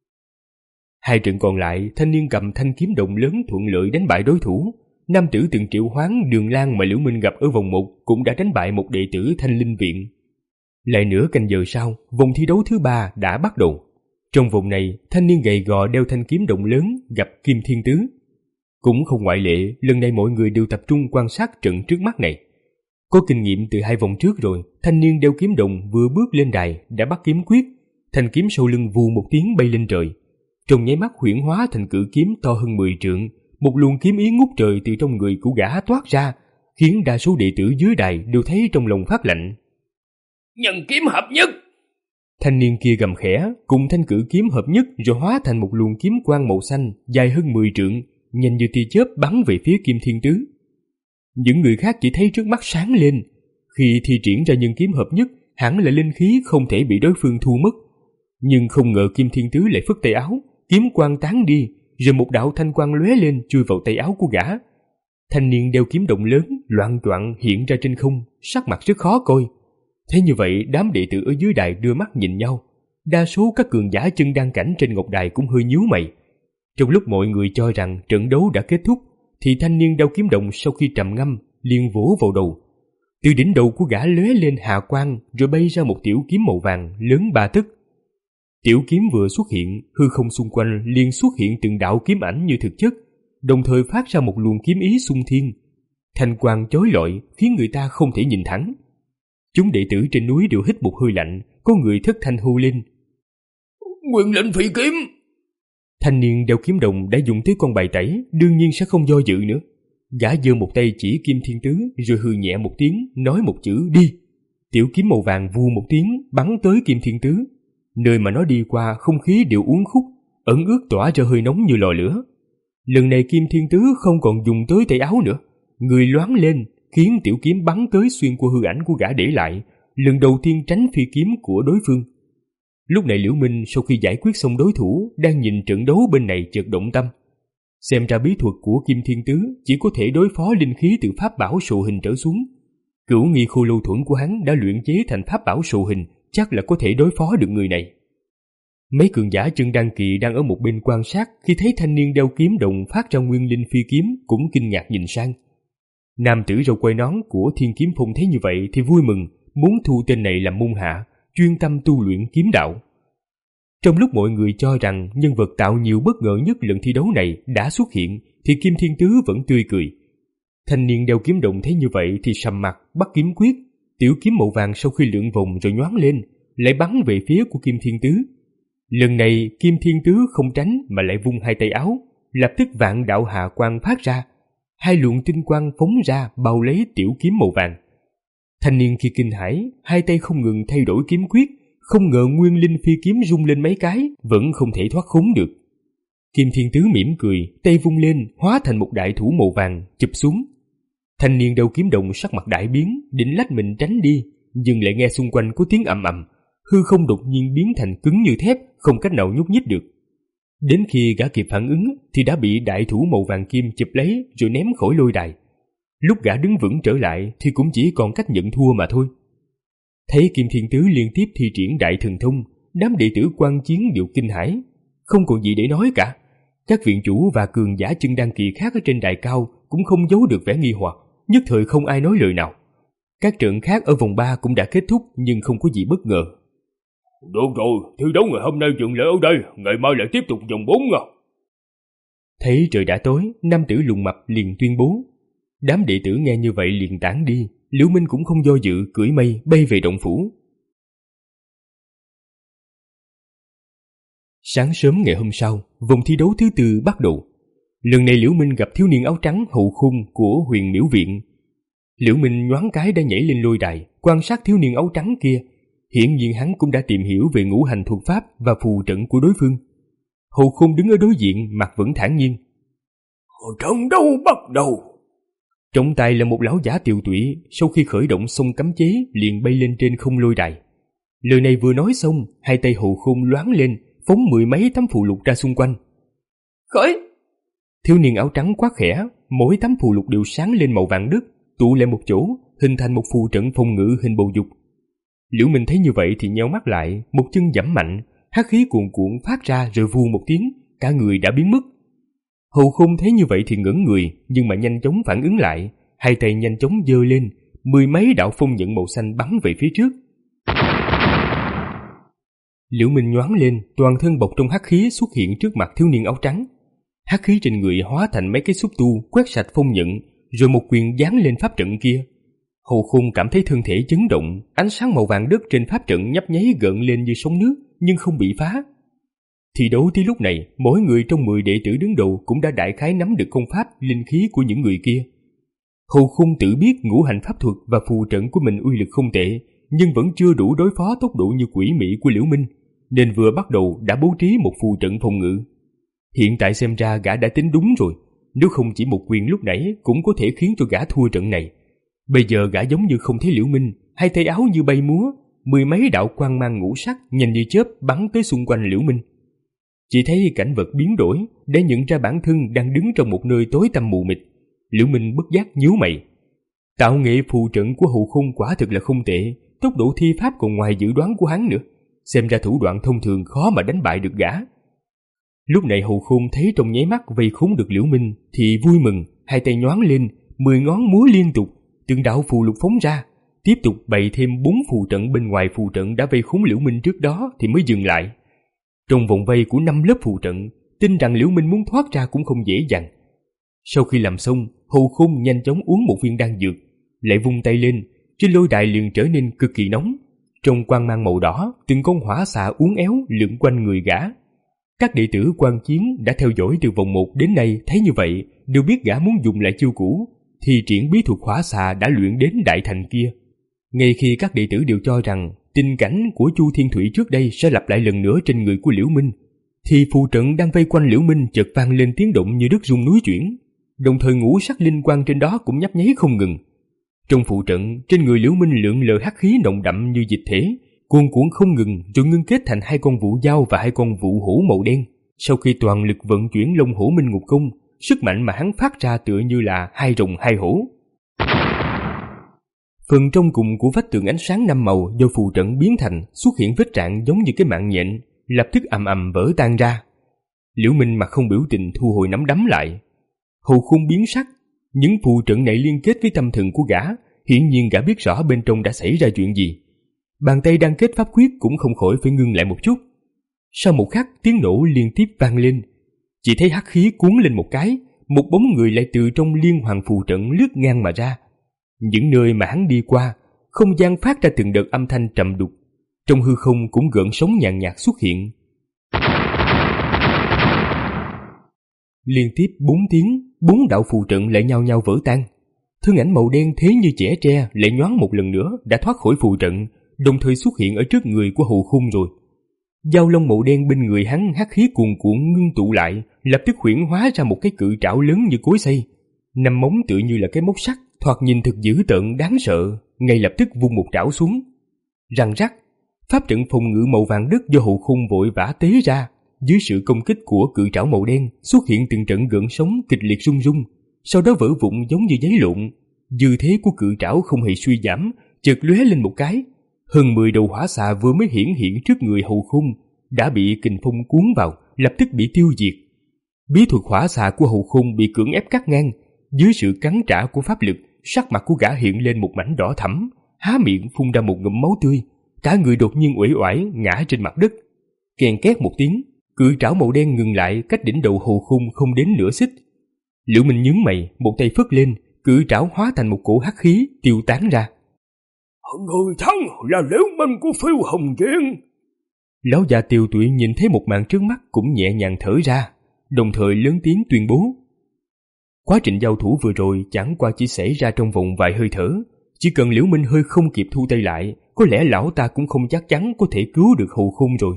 Hai trận còn lại, thanh niên cầm thanh kiếm đồng lớn thuận lợi đánh bại đối thủ. Nam tử từng triệu hoán Đường Lan mà Liễu Minh gặp ở vòng một cũng đã đánh bại một đệ tử Thanh Linh Viện. Lại nửa canh giờ sau, vòng thi đấu thứ ba đã bắt đầu. Trong vòng này, thanh niên gầy gò đeo thanh kiếm đồng lớn gặp Kim Thiên Tứ. Cũng không ngoại lệ, lần này mọi người đều tập trung quan sát trận trước mắt này. Có kinh nghiệm từ hai vòng trước rồi, thanh niên đeo kiếm đồng vừa bước lên đài đã bắt kiếm quyết, thanh kiếm sau lưng vù một tiếng bay lên trời. Trong nháy mắt huyễn hóa thành cự kiếm to hơn mười trượng, một luồng kiếm ý ngút trời từ trong người của gã toát ra, khiến đa số đệ tử dưới đài đều thấy trong lòng phát lạnh.
Nhân kiếm hợp nhất!
Thanh niên kia gầm khẽ, cùng thanh cự kiếm hợp nhất rồi hóa thành một luồng kiếm quang màu xanh dài hơn mười trượng, nhanh như tia chớp bắn về phía Kim Thiên Tứ. Những người khác chỉ thấy trước mắt sáng lên. Khi thi triển ra nhân kiếm hợp nhất, hẳn là linh khí không thể bị đối phương thu mất. Nhưng không ngờ Kim Thiên Tứ lại phất tay áo, kiếm quang tán đi, rồi một đạo thanh quang lóe lên chui vào tay áo của gã. Thanh niên đeo kiếm đồng lớn loạng choạng hiện ra trên không, sắc mặt rất khó coi. Thế như vậy, đám đệ tử ở dưới đài đưa mắt nhìn nhau. Đa số các cường giả chân đan cảnh trên ngọc đài cũng hơi nhíu mày. Trong lúc mọi người cho rằng trận đấu đã kết thúc, thì thanh niên đeo kiếm đồng sau khi trầm ngâm liền vỗ vào đầu. Từ đỉnh đầu của gã lóe lên hạ quang, rồi bay ra một tiểu kiếm màu vàng lớn ba tấc. Tiểu kiếm vừa xuất hiện, hư không xung quanh liền xuất hiện từng đạo kiếm ảnh như thực chất, đồng thời phát ra một luồng kiếm ý xung thiên. Thanh quang chói lọi khiến người ta không thể nhìn thẳng. Chúng đệ tử trên núi đều hít một hơi lạnh, có người thất thanh hô lên.
Nguyên lệnh phi kiếm!
Thanh niên đeo kiếm đồng đã dùng tới con bài tẩy, đương nhiên sẽ không do dự nữa. Gã giơ một tay chỉ Kim Thiên Tứ, rồi hừ nhẹ một tiếng, nói một chữ đi. Tiểu kiếm màu vàng vù một tiếng, bắn tới Kim Thiên Tứ. Nơi mà nó đi qua, không khí đều uốn khúc, ẩn ướt tỏa ra hơi nóng như lò lửa. Lần này Kim Thiên Tứ không còn dùng tới tay áo nữa, người loáng lên, khiến tiểu kiếm bắn tới xuyên qua hư ảnh của gã để lại, lần đầu tiên tránh phi kiếm của đối phương. Lúc này Liễu Minh sau khi giải quyết xong đối thủ, đang nhìn trận đấu bên này chợt động tâm. Xem ra bí thuật của Kim Thiên Tứ chỉ có thể đối phó linh khí từ pháp bảo sộ hình trở xuống. Cửu nghi khô lâu thuẫn của hắn đã luyện chế thành pháp bảo sộ hình, chắc là có thể đối phó được người này. Mấy cường giả chân đan kỳ đang ở một bên quan sát, khi thấy thanh niên đeo kiếm đồng phát ra nguyên linh phi kiếm cũng kinh ngạc nhìn sang. Nam tử râu quai nón của Thiên Kiếm Phong thấy như vậy thì vui mừng, muốn thu tên này làm môn hạ, chuyên tâm tu luyện kiếm đạo. Trong lúc mọi người cho rằng nhân vật tạo nhiều bất ngờ nhất lần thi đấu này đã xuất hiện, thì Kim Thiên Tứ vẫn tươi cười. Thanh niên đeo kiếm đồng thấy như vậy thì sầm mặt bắt kiếm quyết. Tiểu kiếm màu vàng sau khi lượn vòng rồi nhoáng lên, lại bắn về phía của Kim Thiên Tứ. Lần này Kim Thiên Tứ không tránh mà lại vung hai tay áo, lập tức vạn đạo hạ quang phát ra, hai luồng tinh quang phóng ra bao lấy tiểu kiếm màu vàng. Thanh niên khi kinh hãi, hai tay không ngừng thay đổi kiếm quyết, không ngờ nguyên linh phi kiếm rung lên mấy cái, vẫn không thể thoát khốn được. Kim Thiên Tứ mỉm cười, tay vung lên, hóa thành một đại thủ màu vàng, chụp xuống. Thanh niên đầu kiếm đồng sắc mặt đại biến, định lách mình tránh đi, nhưng lại nghe xung quanh có tiếng ầm ầm, hư không đột nhiên biến thành cứng như thép, không cách nào nhúc nhích được. Đến khi gã kịp phản ứng thì đã bị đại thủ màu vàng kim chụp lấy rồi ném khỏi lôi đài. Lúc gã đứng vững trở lại thì cũng chỉ còn cách nhận thua mà thôi. Thấy Kim Thiên Tứ liên tiếp thi triển đại thần thông, đám đệ tử quan chiến đều kinh hãi, không còn gì để nói cả. Các viện chủ và cường giả chân đan kỳ khác ở trên đài cao cũng không giấu được vẻ nghi hoặc, nhất thời không ai nói lời nào. Các trận khác ở vòng ba cũng đã kết thúc nhưng không có gì bất ngờ.
Được rồi, thi đấu ngày hôm nay dừng lại ở đây, ngày mai lại tiếp tục vòng bốn nha.
Thấy trời đã tối, nam tử lùn mập liền tuyên bố. Đám đệ tử nghe như vậy liền tản đi, Liễu Minh cũng không do dự cưỡi mây bay về động phủ. Sáng sớm ngày hôm sau, vòng thi đấu thứ tư bắt đầu. Lần này Liễu Minh gặp thiếu niên áo trắng hậu khung của Huyền Miễu Viện. Liễu Minh nhoáng cái đã nhảy lên lôi đài, quan sát thiếu niên áo trắng kia. Hiển nhiên hắn cũng đã tìm hiểu về ngũ hành thuật pháp và phù trận của đối phương. Hậu khung đứng ở đối diện, mặt vẫn thản nhiên.
Trận đấu bắt đầu.
Trong tay là một lão giả tiều tụy, sau khi khởi động xong cấm chế liền bay lên trên không lôi đài. Lời này vừa nói xong, hai tay hậu khung loáng lên, phóng mười mấy tấm phù lục ra xung quanh.
Khởi!
Thiếu niên áo trắng quát khẽ, mỗi tấm phù lục đều sáng lên màu vàng đất, tụ lại một chỗ, hình thành một phù trận phòng ngự hình bầu dục. Liễu Minh thấy như vậy thì nheo mắt lại, một chân giẫm mạnh, hắc khí cuồn cuộn phát ra rồi vù một tiếng, cả người đã biến mất. Hầu Khung thấy như vậy thì ngẩn người, nhưng mà nhanh chóng phản ứng lại, hai tay nhanh chóng giơ lên, mười mấy đạo phong nhận màu xanh bắn về phía trước. Liễu Minh nhoáng lên, toàn thân bọc trong hắc khí xuất hiện trước mặt thiếu niên áo trắng. Hắc khí trên người hóa thành mấy cái xúc tu quét sạch phong nhận, rồi một quyền giáng lên pháp trận kia. Hầu Khung cảm thấy thân thể chấn động, ánh sáng màu vàng đất trên pháp trận nhấp nháy gợn lên như sóng nước, nhưng không bị phá. Thi đấu tới lúc này, mỗi người trong mười đệ tử đứng đầu cũng đã đại khái nắm được công pháp, linh khí của những người kia. Hầu Khung tự biết ngũ hành pháp thuật và phù trận của mình uy lực không tệ, nhưng vẫn chưa đủ đối phó tốc độ như quỷ mị của Liễu Minh, nên vừa bắt đầu đã bố trí một phù trận phòng ngự. Hiện tại xem ra gã đã tính đúng rồi, nếu không chỉ một quyền lúc nãy cũng có thể khiến cho gã thua trận này. Bây giờ gã giống như không thấy Liễu Minh, hai tay áo như bay múa, mười mấy đạo quang mang ngũ sắc nhanh như chớp bắn tới xung quanh Liễu Minh. Chỉ thấy cảnh vật biến đổi, để nhận ra bản thân đang đứng trong một nơi tối tăm mù mịt. Liễu Minh bất giác nhíu mày. Tạo nghệ phù trận của Hầu Khung quả thực là không tệ, tốc độ thi pháp còn ngoài dự đoán của hắn nữa. Xem ra thủ đoạn thông thường khó mà đánh bại được gã. Lúc này Hầu Khung thấy trong nháy mắt vây khốn được Liễu Minh thì vui mừng, hai tay nhoáng lên, mười ngón múa liên tục, từng đạo phù lục phóng ra, tiếp tục bày thêm bốn phù trận bên ngoài phù trận đã vây khốn Liễu Minh trước đó thì mới dừng lại. Trong vòng vây của năm lớp phù trận, tin rằng Liễu Minh muốn thoát ra cũng không dễ dàng. Sau khi làm xong, Hầu Khung nhanh chóng uống một viên đan dược, lại vung tay lên, trên lôi đài liền trở nên cực kỳ nóng. Trong quang mang màu đỏ, từng con hỏa xạ uốn éo lượn quanh người gã. Các đệ tử quan chiến đã theo dõi từ vòng một đến nay thấy như vậy, đều biết gã muốn dùng lại chiêu cũ, thì triển bí thuật hỏa xạ đã luyện đến đại thành kia. Ngay khi các đệ tử đều cho rằng tình cảnh của Chu Thiên Thủy trước đây sẽ lặp lại lần nữa trên người của Liễu Minh, thì phù trận đang vây quanh Liễu Minh chợt vang lên tiếng động như đất rung núi chuyển, đồng thời ngũ sắc linh quang trên đó cũng nhấp nháy không ngừng. Trong phù trận, trên người Liễu Minh lượn lờ hắc khí nồng đậm như dịch thể, cuồn cuộn không ngừng rồi ngưng kết thành hai con vũ dao và hai con vũ hổ màu đen. Sau khi toàn lực vận chuyển Long Hổ Minh Ngục Công, sức mạnh mà hắn phát ra tựa như là hai rồng hai hổ. Phần trong cùng của vách tường ánh sáng năm màu do phù trận biến thành xuất hiện vết rạn giống như cái mạng nhện, lập tức ầm ầm vỡ tan ra. Liễu Minh mặt không biểu tình thu hồi nắm đấm lại. Hầu Khung biến sắc, những phù trận này liên kết với tâm thần của gã, hiển nhiên gã biết rõ bên trong đã xảy ra chuyện gì. Bàn tay đang kết pháp quyết cũng không khỏi phải ngưng lại một chút. Sau một khắc, tiếng nổ liên tiếp vang lên. Chỉ thấy hắc khí cuốn lên một cái, một bóng người lại từ trong liên hoàn phù trận lướt ngang mà ra. Những nơi mà hắn đi qua, không gian phát ra từng đợt âm thanh trầm đục. Trong hư không cũng gợn sóng nhàn nhạt xuất hiện. Liên tiếp bốn tiếng, bốn đạo phù trận lại nhau nhau vỡ tan. Thân ảnh màu đen thế như chẻ tre lại nhoáng một lần nữa đã thoát khỏi phù trận, đồng thời xuất hiện ở trước người của Hầu Khung rồi. Dao long màu đen bên người hắn hắc khí cuồn cuộn ngưng tụ lại, lập tức huyễn hóa ra một cái cự trảo lớn như cối xay. Năm móng tựa như là cái móc sắt, thoạt nhìn thực dữ tợn đáng sợ, ngay lập tức vung một trảo xuống. Răng rắc, pháp trận phòng ngự màu vàng đất do Hầu Khung vội vã tế ra, dưới sự công kích của cự trảo màu đen xuất hiện từng trận gợn sóng kịch liệt rung rung, sau đó vỡ vụn giống như giấy lộn. Dư thế của cự trảo không hề suy giảm, chợt lóe lên một cái. Hơn mười đầu hỏa xà vừa mới hiển hiện trước người Hầu Khung đã bị kình phong cuốn vào, lập tức bị tiêu diệt. Bí thuật hỏa xà của Hầu Khung bị cưỡng ép cắt ngang. Dưới sự cắn trả của pháp lực, sắc mặt của gã hiện lên một mảnh đỏ thẫm, há miệng phun ra một ngụm máu tươi, cả người đột nhiên uể oải ngã trên mặt đất. Kèn két một tiếng, cự trảo màu đen ngừng lại cách đỉnh đầu Hầu Khung không đến nửa xích. Liễu Minh nhướng mày, một tay phất lên, cự trảo hóa thành một cổ hắc khí tiêu tán ra.
Người thắng là Liễu Minh của Phiêu Hồng Viện.
Lão già tiều tụy nhìn thấy một màn trước mắt cũng nhẹ nhàng thở ra, đồng thời lớn tiếng tuyên bố. Quá trình giao thủ vừa rồi chẳng qua chỉ xảy ra trong vòng vài hơi thở, chỉ cần Liễu Minh hơi không kịp thu tay lại, có lẽ lão ta cũng không chắc chắn có thể cứu được Hầu Khung rồi.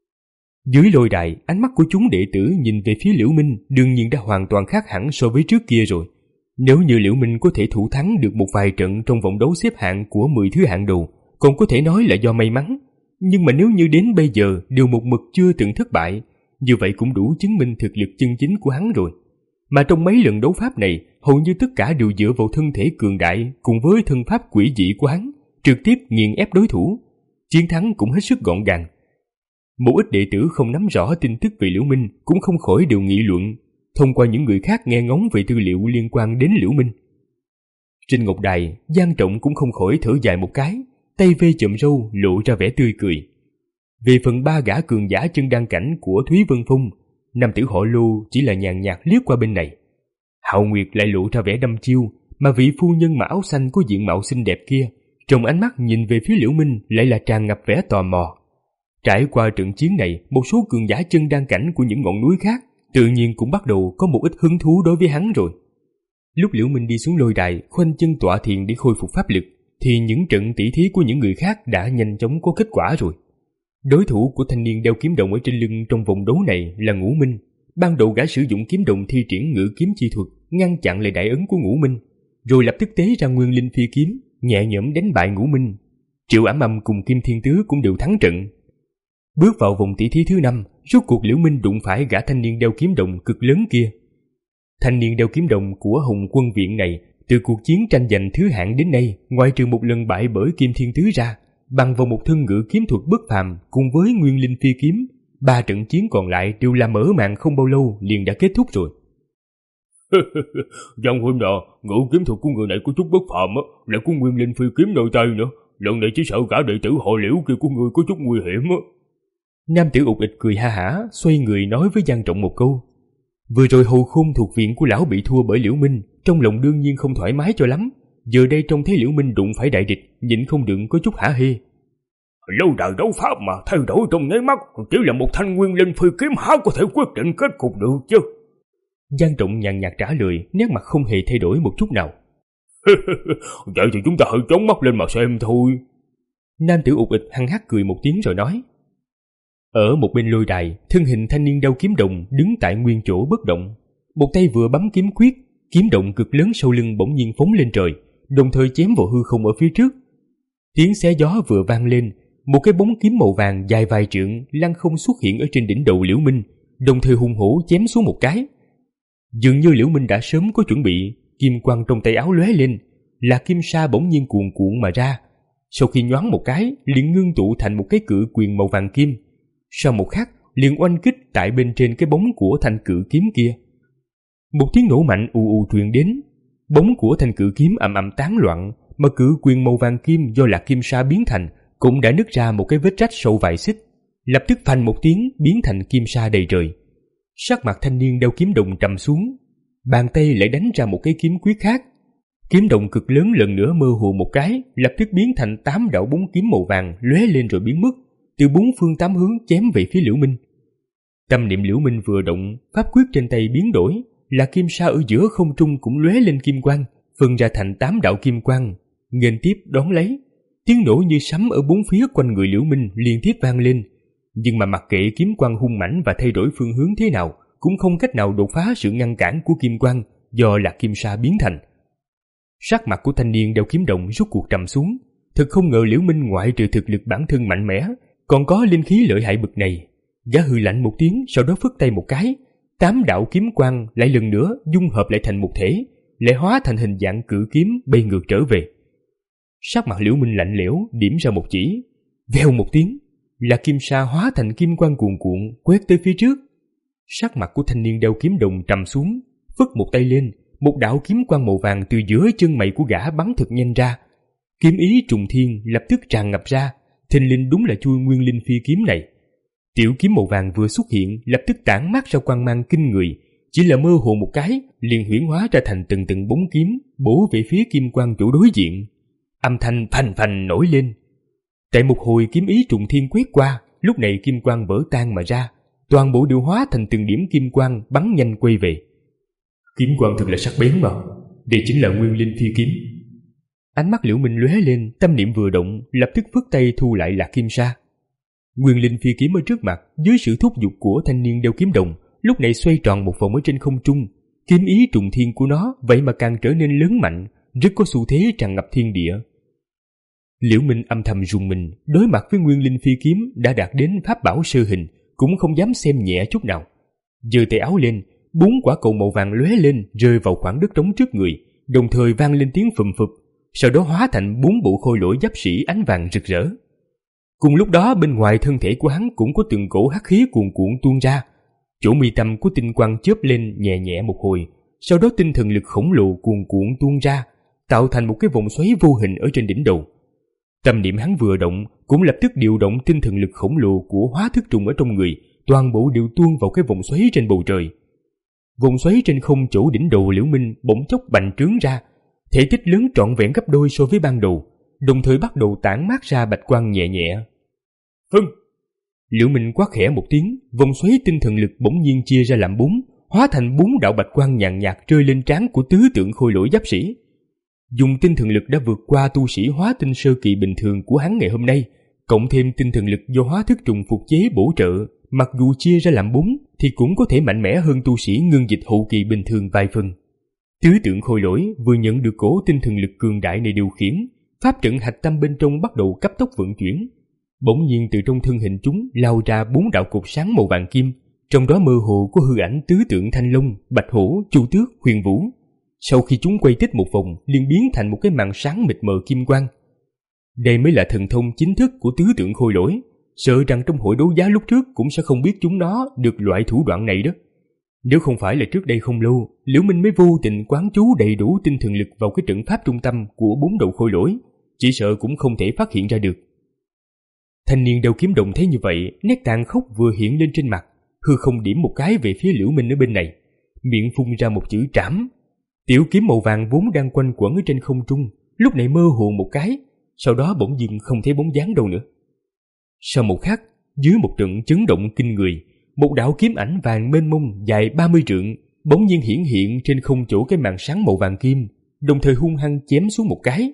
Dưới lôi đài, ánh mắt của chúng đệ tử nhìn về phía Liễu Minh đương nhiên đã hoàn toàn khác hẳn so với trước kia rồi. Nếu như Liễu Minh có thể thủ thắng được một vài trận trong vòng đấu xếp hạng của mười thứ hạng đầu, còn có thể nói là do may mắn. Nhưng mà nếu như đến bây giờ đều một mực chưa từng thất bại, như vậy cũng đủ chứng minh thực lực chân chính của hắn rồi. Mà trong mấy lần đấu pháp này, hầu như tất cả đều dựa vào thân thể cường đại cùng với thân pháp quỷ dị của hắn, trực tiếp nghiền ép đối thủ. Chiến thắng cũng hết sức gọn gàng. Một ít đệ tử không nắm rõ tin tức về Liễu Minh cũng không khỏi đều nghị luận, thông qua những người khác nghe ngóng về tư liệu liên quan đến Liễu Minh. Trên ngọc đài, Giang Trọng cũng không khỏi thở dài một cái, tay vê chậm râu lộ ra vẻ tươi cười. Về phần ba gã cường giả chân đan cảnh của Thúy Vân Phong, nam tử họ Lô chỉ là nhàn nhạt liếc qua bên này. Hạo Nguyệt lại lộ ra vẻ đăm chiêu, mà vị phu nhân mặc áo xanh có diện mạo xinh đẹp kia, trong ánh mắt nhìn về phía Liễu Minh lại là tràn ngập vẻ tò mò. Trải qua trận chiến này, một số cường giả chân đan cảnh của những ngọn núi khác tự nhiên cũng bắt đầu có một ít hứng thú đối với hắn rồi. Lúc Liễu Minh đi xuống lôi đài, khoanh chân tọa thiền để khôi phục pháp lực, thì những trận tỉ thí của những người khác đã nhanh chóng có kết quả rồi. Đối thủ của thanh niên đeo kiếm đồng ở trên lưng trong vòng đấu này là Ngũ Minh. Ban đầu gã sử dụng kiếm đồng thi triển ngự kiếm chi thuật, ngăn chặn lại đại ấn của Ngũ Minh, rồi lập tức tế ra nguyên linh phi kiếm, nhẹ nhõm đánh bại Ngũ Minh. Triệu Ảm Âm cùng Kim Thiên Tứ cũng đều thắng trận. Bước vào vòng tỷ thí thứ năm, rốt cuộc Liễu Minh đụng phải gã thanh niên đeo kiếm đồng cực lớn kia. Thanh niên đeo kiếm đồng của Hồng Quân Viện này, từ cuộc chiến tranh giành thứ hạng đến nay, ngoại trừ một lần bại bởi Kim Thiên Tứ ra, bằng vào một thân ngự kiếm thuật bất phàm cùng với nguyên linh phi kiếm, ba trận chiến còn lại đều là mở màn không bao lâu liền đã kết thúc rồi.
Giang huynh à, ngự kiếm thuật của người này có chút bất phàm á, lại có nguyên linh phi kiếm nơi tay nữa, lần này chỉ sợ cả đệ tử họ Liễu kia của người có chút nguy hiểm á.
Nam tử ụt ịch cười ha hả, xoay người nói với Giang Trọng một câu. Vừa rồi Hầu Khung thuộc viện của lão bị thua bởi Liễu Minh, trong lòng đương nhiên không thoải mái cho lắm. Giờ đây trông thấy Liễu Minh đụng phải đại địch, nhịn không đựng có chút hả hê.
Lâu đài đấu pháp mà thay đổi trong nháy mắt, chỉ là một thanh nguyên linh phi kiếm há có thể quyết định kết cục được chứ?
Giang Trọng nhàn nhạt trả lời, nét mặt không hề thay đổi một chút nào.
Vậy thì chúng ta hãy trống mắt lên mà xem thôi.
Nam tử ụt ịch hăng hắc cười một tiếng rồi nói. Ở một bên lôi đài, thân hình thanh niên đeo kiếm đồng đứng tại nguyên chỗ bất động. Một tay vừa bấm kiếm quyết, kiếm động cực lớn sau lưng bỗng nhiên phóng lên trời, đồng thời chém vào hư không ở phía trước. Tiếng xé gió vừa vang lên, một cái bóng kiếm màu vàng dài vài trượng lăng không xuất hiện ở trên đỉnh đầu Liễu Minh, đồng thời hung hổ chém xuống một cái. Dường như Liễu Minh đã sớm có chuẩn bị, kim quang trong tay áo lóe lên, là kim sa bỗng nhiên cuồn cuộn mà ra. Sau khi nhoáng một cái, liền ngưng tụ thành một cái cự quyền màu vàng kim. Sau một khắc, liền oanh kích tại bên trên cái bóng của thanh cự kiếm kia. Một tiếng nổ mạnh ù ù truyền đến, bóng của thanh cự kiếm ầm ầm tán loạn, mà cự quyền màu vàng kim do lạc kim sa biến thành cũng đã nứt ra một cái vết rách sâu vài xích, lập tức phanh một tiếng biến thành kim sa đầy trời. Sắc mặt thanh niên đeo kiếm đồng trầm xuống, bàn tay lại đánh ra một cái kiếm quyết khác. Kiếm đồng cực lớn lần nữa mơ hồ một cái, lập tức biến thành tám đạo bóng kiếm màu vàng lóe lên rồi biến mất, từ bốn phương tám hướng chém về phía Liễu Minh. Tâm niệm Liễu Minh vừa động, pháp quyết trên tay biến đổi, là kim sa ở giữa không trung cũng lóe lên kim quang, phân ra thành tám đạo kim quang, nghênh tiếp đón lấy. Tiếng nổ như sấm ở bốn phía quanh người Liễu Minh liên tiếp vang lên, nhưng mà mặc kệ kiếm quang hung mãnh và thay đổi phương hướng thế nào, cũng không cách nào đột phá sự ngăn cản của kim quang do là kim sa biến thành. Sắc mặt của thanh niên đeo kiếm đồng rút cuộc trầm xuống, thật không ngờ Liễu Minh ngoại trừ thực lực bản thân mạnh mẽ, còn có linh khí lợi hại bực này. Gã hừ lạnh một tiếng, sau đó phất tay một cái, tám đạo kiếm quang lại lần nữa dung hợp lại thành một thể, lại hóa thành hình dạng cự kiếm bay ngược trở về. Sắc mặt Liễu Minh lạnh lẽo, điểm ra một chỉ, vèo một tiếng, là kim sa hóa thành kim quang cuồn cuộn quét tới phía trước. Sắc mặt của thanh niên đeo kiếm đồng trầm xuống, phất một tay lên, một đạo kiếm quang màu vàng từ giữa chân mày của gã bắn thật nhanh ra. Kiếm ý trùng thiên lập tức tràn ngập ra, thình lình đúng là chui nguyên linh phi kiếm này. Tiểu kiếm màu vàng vừa xuất hiện lập tức tản mát ra quang mang kinh người, chỉ là mơ hồ một cái liền huyễn hóa ra thành từng từng bóng kiếm bổ về phía kim quang chỗ đối diện. Âm thanh phành phành nổi lên. Tại một hồi kiếm ý trùng thiên quét qua, lúc này kim quang vỡ tan mà ra, toàn bộ đều hóa thành từng điểm kim quang bắn nhanh quay về. Kiếm quang thật là sắc bén mà, đây chính là nguyên linh phi kiếm. Ánh mắt Liễu Minh lóe lên, tâm niệm vừa động, lập tức phất tay thu lại lạc kim sa. Nguyên linh phi kiếm ở trước mặt, dưới sự thúc giục của thanh niên đeo kiếm đồng, lúc này xoay tròn một vòng ở trên không trung. Kiếm ý trùng thiên của nó vậy mà càng trở nên lớn mạnh, rất có xu thế tràn ngập thiên địa. Liễu Minh âm thầm rùng mình, đối mặt với nguyên linh phi kiếm đã đạt đến pháp bảo sơ hình, cũng không dám xem nhẹ chút nào. Giơ tay áo lên, bốn quả cầu màu vàng lóe lên rơi vào khoảng đất trống trước người, đồng thời vang lên tiếng phùm phụp, sau đó hóa thành bốn bộ khôi lỗi giáp sĩ ánh vàng rực rỡ. Cùng lúc đó bên ngoài thân thể của hắn cũng có từng cổ hắc khí cuồn cuộn tuôn ra. Chỗ mi tâm của tinh quang chớp lên nhẹ nhẹ một hồi, sau đó tinh thần lực khổng lồ cuồn cuộn tuôn ra, tạo thành một cái vòng xoáy vô hình ở trên đỉnh đầu. Tâm niệm hắn vừa động, cũng lập tức điều động tinh thần lực khổng lồ của hóa thức trùng ở trong người, toàn bộ đều tuôn vào cái vòng xoáy trên bầu trời. Vòng xoáy trên không chỗ đỉnh đầu Liễu Minh bỗng chốc bành trướng ra, thể tích lớn trọn vẹn gấp đôi so với ban đầu, đồng thời bắt đầu tản mát ra bạch quang nhẹ nhẹ. Hưng! Liễu Minh quát khẽ một tiếng, vòng xoáy tinh thần lực bỗng nhiên chia ra làm bốn, hóa thành bốn đạo bạch quang nhàn nhạt rơi lên trán của tứ tượng khôi lỗi giáp sĩ. Dùng tinh thần lực đã vượt qua tu sĩ hóa tinh sơ kỳ bình thường của hắn ngày hôm nay, cộng thêm tinh thần lực do hóa thức trùng phục chế bổ trợ, mặc dù chia ra làm bốn thì cũng có thể mạnh mẽ hơn tu sĩ ngưng dịch hậu kỳ bình thường vài phần. Tứ tượng khôi lỗi vừa nhận được cổ tinh thần lực cường đại này điều khiển, pháp trận hạch tâm bên trong bắt đầu cấp tốc vận chuyển. Bỗng nhiên từ trong thân hình chúng lao ra bốn đạo cột sáng màu vàng kim, trong đó mơ hồ có hư ảnh tứ tượng thanh long, bạch hổ, chu tước, huyền vũ. Sau khi chúng quay tích một vòng, liền biến thành một cái màn sáng mịt mờ kim quang. Đây mới là thần thông chính thức của tứ tượng khôi lỗi, sợ rằng trong hội đấu giá lúc trước cũng sẽ không biết chúng nó được loại thủ đoạn này đó. Nếu không phải là trước đây không lâu, Liễu Minh mới vô tình quán chú đầy đủ tinh thần lực vào cái trận pháp trung tâm của bốn đầu khôi lỗi, chỉ sợ cũng không thể phát hiện ra được. Thanh niên đeo kiếm đồng thấy như vậy, nét tàn khốc vừa hiện lên trên mặt, hư không điểm một cái về phía Liễu Minh ở bên này, miệng phun ra một chữ trảm. Tiểu kiếm màu vàng vốn đang quanh quẩn ở trên không trung, lúc này mơ hồ một cái, sau đó bỗng dưng không thấy bóng dáng đâu nữa. Sau một khắc, dưới một trận chấn động kinh người, một đạo kiếm ảnh vàng mênh mông dài ba mươi trượng bỗng nhiên hiển hiện trên không chỗ cái màn sáng màu vàng kim, đồng thời hung hăng chém xuống một cái.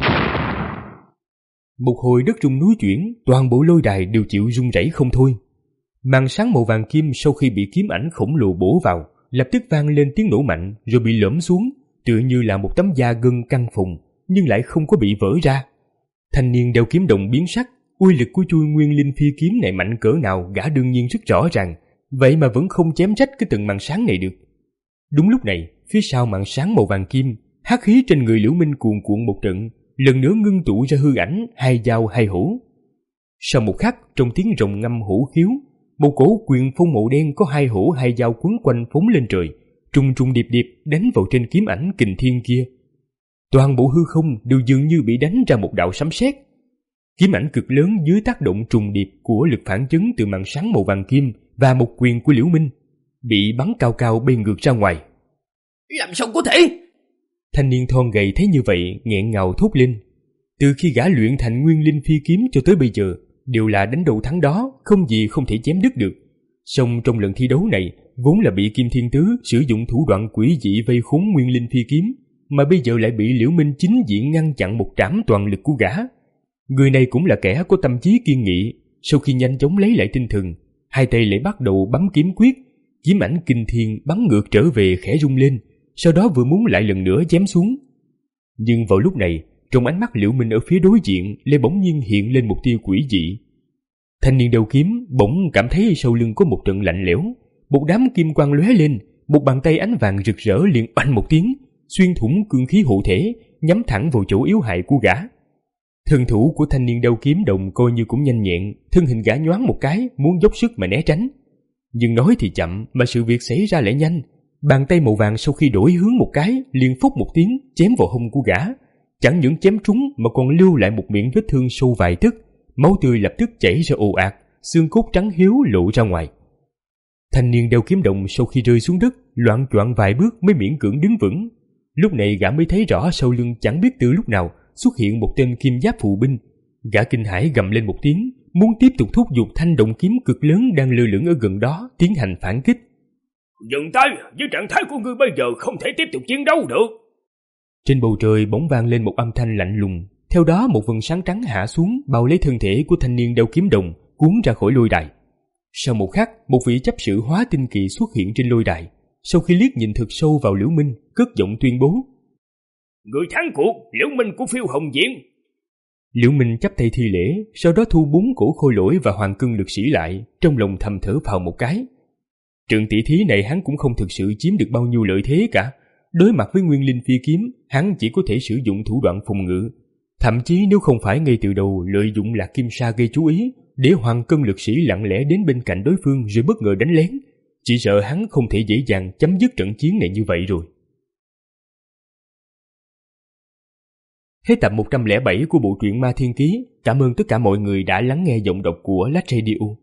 Một hồi đất rung núi chuyển, toàn bộ lôi đài đều chịu rung rẩy không thôi. Màn sáng màu vàng kim sau khi bị kiếm ảnh khổng lồ bổ vào, lập tức vang lên tiếng nổ mạnh rồi bị lõm xuống, tựa như là một tấm da gân căng phồng, nhưng lại không có bị vỡ ra. Thanh niên đeo kiếm đồng biến sắc, uy lực của chui nguyên linh phi kiếm này mạnh cỡ nào gã đương nhiên rất rõ ràng, vậy mà vẫn không chém rách cái từng màn sáng này được. Đúng lúc này, phía sau màn sáng màu vàng kim, hắc khí trên người Liễu Minh cuồn cuộn một trận, lần nữa ngưng tụ ra hư ảnh hai dao hai hổ. Sau một khắc, trong tiếng rồng ngâm hổ khiếu, một cổ quyền phong màu đen có hai hổ hai dao quấn quanh phóng lên trời, trùng trùng điệp điệp đánh vào trên kiếm ảnh kình thiên kia. Toàn bộ hư không đều dường như bị đánh ra một đạo sấm sét. Kiếm ảnh cực lớn dưới tác động trùng điệp của lực phản chấn từ màn sáng màu vàng kim và một quyền của Liễu Minh bị bắn cao cao bay ngược ra ngoài.
Làm sao có thể?
Thanh niên thon gầy thấy như vậy nghẹn ngào thốt lên. Từ khi gã luyện thành nguyên linh phi kiếm cho tới bây giờ đều là đánh đầu thắng đó, không gì không thể chém đứt được. Song trong lần thi đấu này vốn là bị Kim Thiên Tứ sử dụng thủ đoạn quỷ dị vây khốn nguyên linh phi kiếm, mà bây giờ lại bị Liễu Minh chính diện ngăn chặn một trảm toàn lực của gã. Người này cũng là kẻ có tâm trí kiên nghị. Sau khi nhanh chóng lấy lại tinh thần, hai tay lại bắt đầu bấm kiếm quyết. Kiếm ảnh kinh thiên bắn ngược trở về khẽ rung lên, sau đó vừa muốn lại lần nữa chém xuống. Nhưng vào lúc này, trong ánh mắt Liễu Minh ở phía đối diện lại bỗng nhiên hiện lên một tia quỷ dị. Thanh niên đầu kiếm bỗng cảm thấy sau lưng có một trận lạnh lẽo, một đám kim quang lóe lên, một bàn tay ánh vàng rực rỡ liền oanh một tiếng, xuyên thủng cương khí hộ thể, nhắm thẳng vào chỗ yếu hại của gã. Thân thủ của thanh niên đầu kiếm đồng coi như cũng nhanh nhẹn, thân hình gã nhoáng một cái muốn dốc sức mà né tránh. Nhưng nói thì chậm mà sự việc xảy ra lại nhanh. Bàn tay màu vàng sau khi đổi hướng một cái liền phốc một tiếng chém vào hông của gã. Chẳng những chém trúng mà còn lưu lại một miệng vết thương sâu vài tấc, máu tươi lập tức chảy ra ồ ạt, xương cốt trắng hiếu lộ ra ngoài. Thanh niên đeo kiếm đồng sau khi rơi xuống đất loạng choạng vài bước mới miễn cưỡng đứng vững. Lúc này gã mới thấy rõ sau lưng chẳng biết từ lúc nào xuất hiện một tên kim giáp phụ binh. Gã kinh hãi gầm lên một tiếng, muốn tiếp tục thúc giục thanh động kiếm cực lớn đang lơ lửng ở gần đó tiến hành phản kích.
Dừng tay, với trạng thái của ngươi bây giờ không thể tiếp tục chiến đấu được.
Trên bầu trời bỗng vang lên một âm thanh lạnh lùng, theo đó một vầng sáng trắng hạ xuống bao lấy thân thể của thanh niên đeo kiếm đồng, cuốn ra khỏi lôi đài. Sau một khắc, một vị chấp sự hóa tinh kỳ xuất hiện trên lôi đài. Sau khi liếc nhìn thật sâu vào Liễu Minh, cất giọng tuyên bố:
Người thắng cuộc, Liễu Minh của Phiêu Hồng Viện.
Liễu Minh chắp tay thi lễ, sau đó thu bốn cổ khôi lỗi và hoàng cân lực sĩ lại, trong lòng thầm thở phào một cái. Trận tỷ thí này hắn cũng không thực sự chiếm được bao nhiêu lợi thế cả. Đối mặt với nguyên linh phi kiếm, hắn chỉ có thể sử dụng thủ đoạn phòng ngự. Thậm chí nếu không phải ngay từ đầu lợi dụng Lạc Kim Sa gây chú ý, để hoàng cân lực sĩ lặng lẽ đến bên cạnh đối phương rồi bất ngờ đánh lén, chỉ sợ hắn không thể dễ dàng chấm dứt trận chiến này như vậy rồi. Hết tập một trăm lẻ bảy của bộ truyện Ma Thiên Ký. Cảm ơn tất cả mọi người đã lắng nghe giọng đọc của Lách Radio.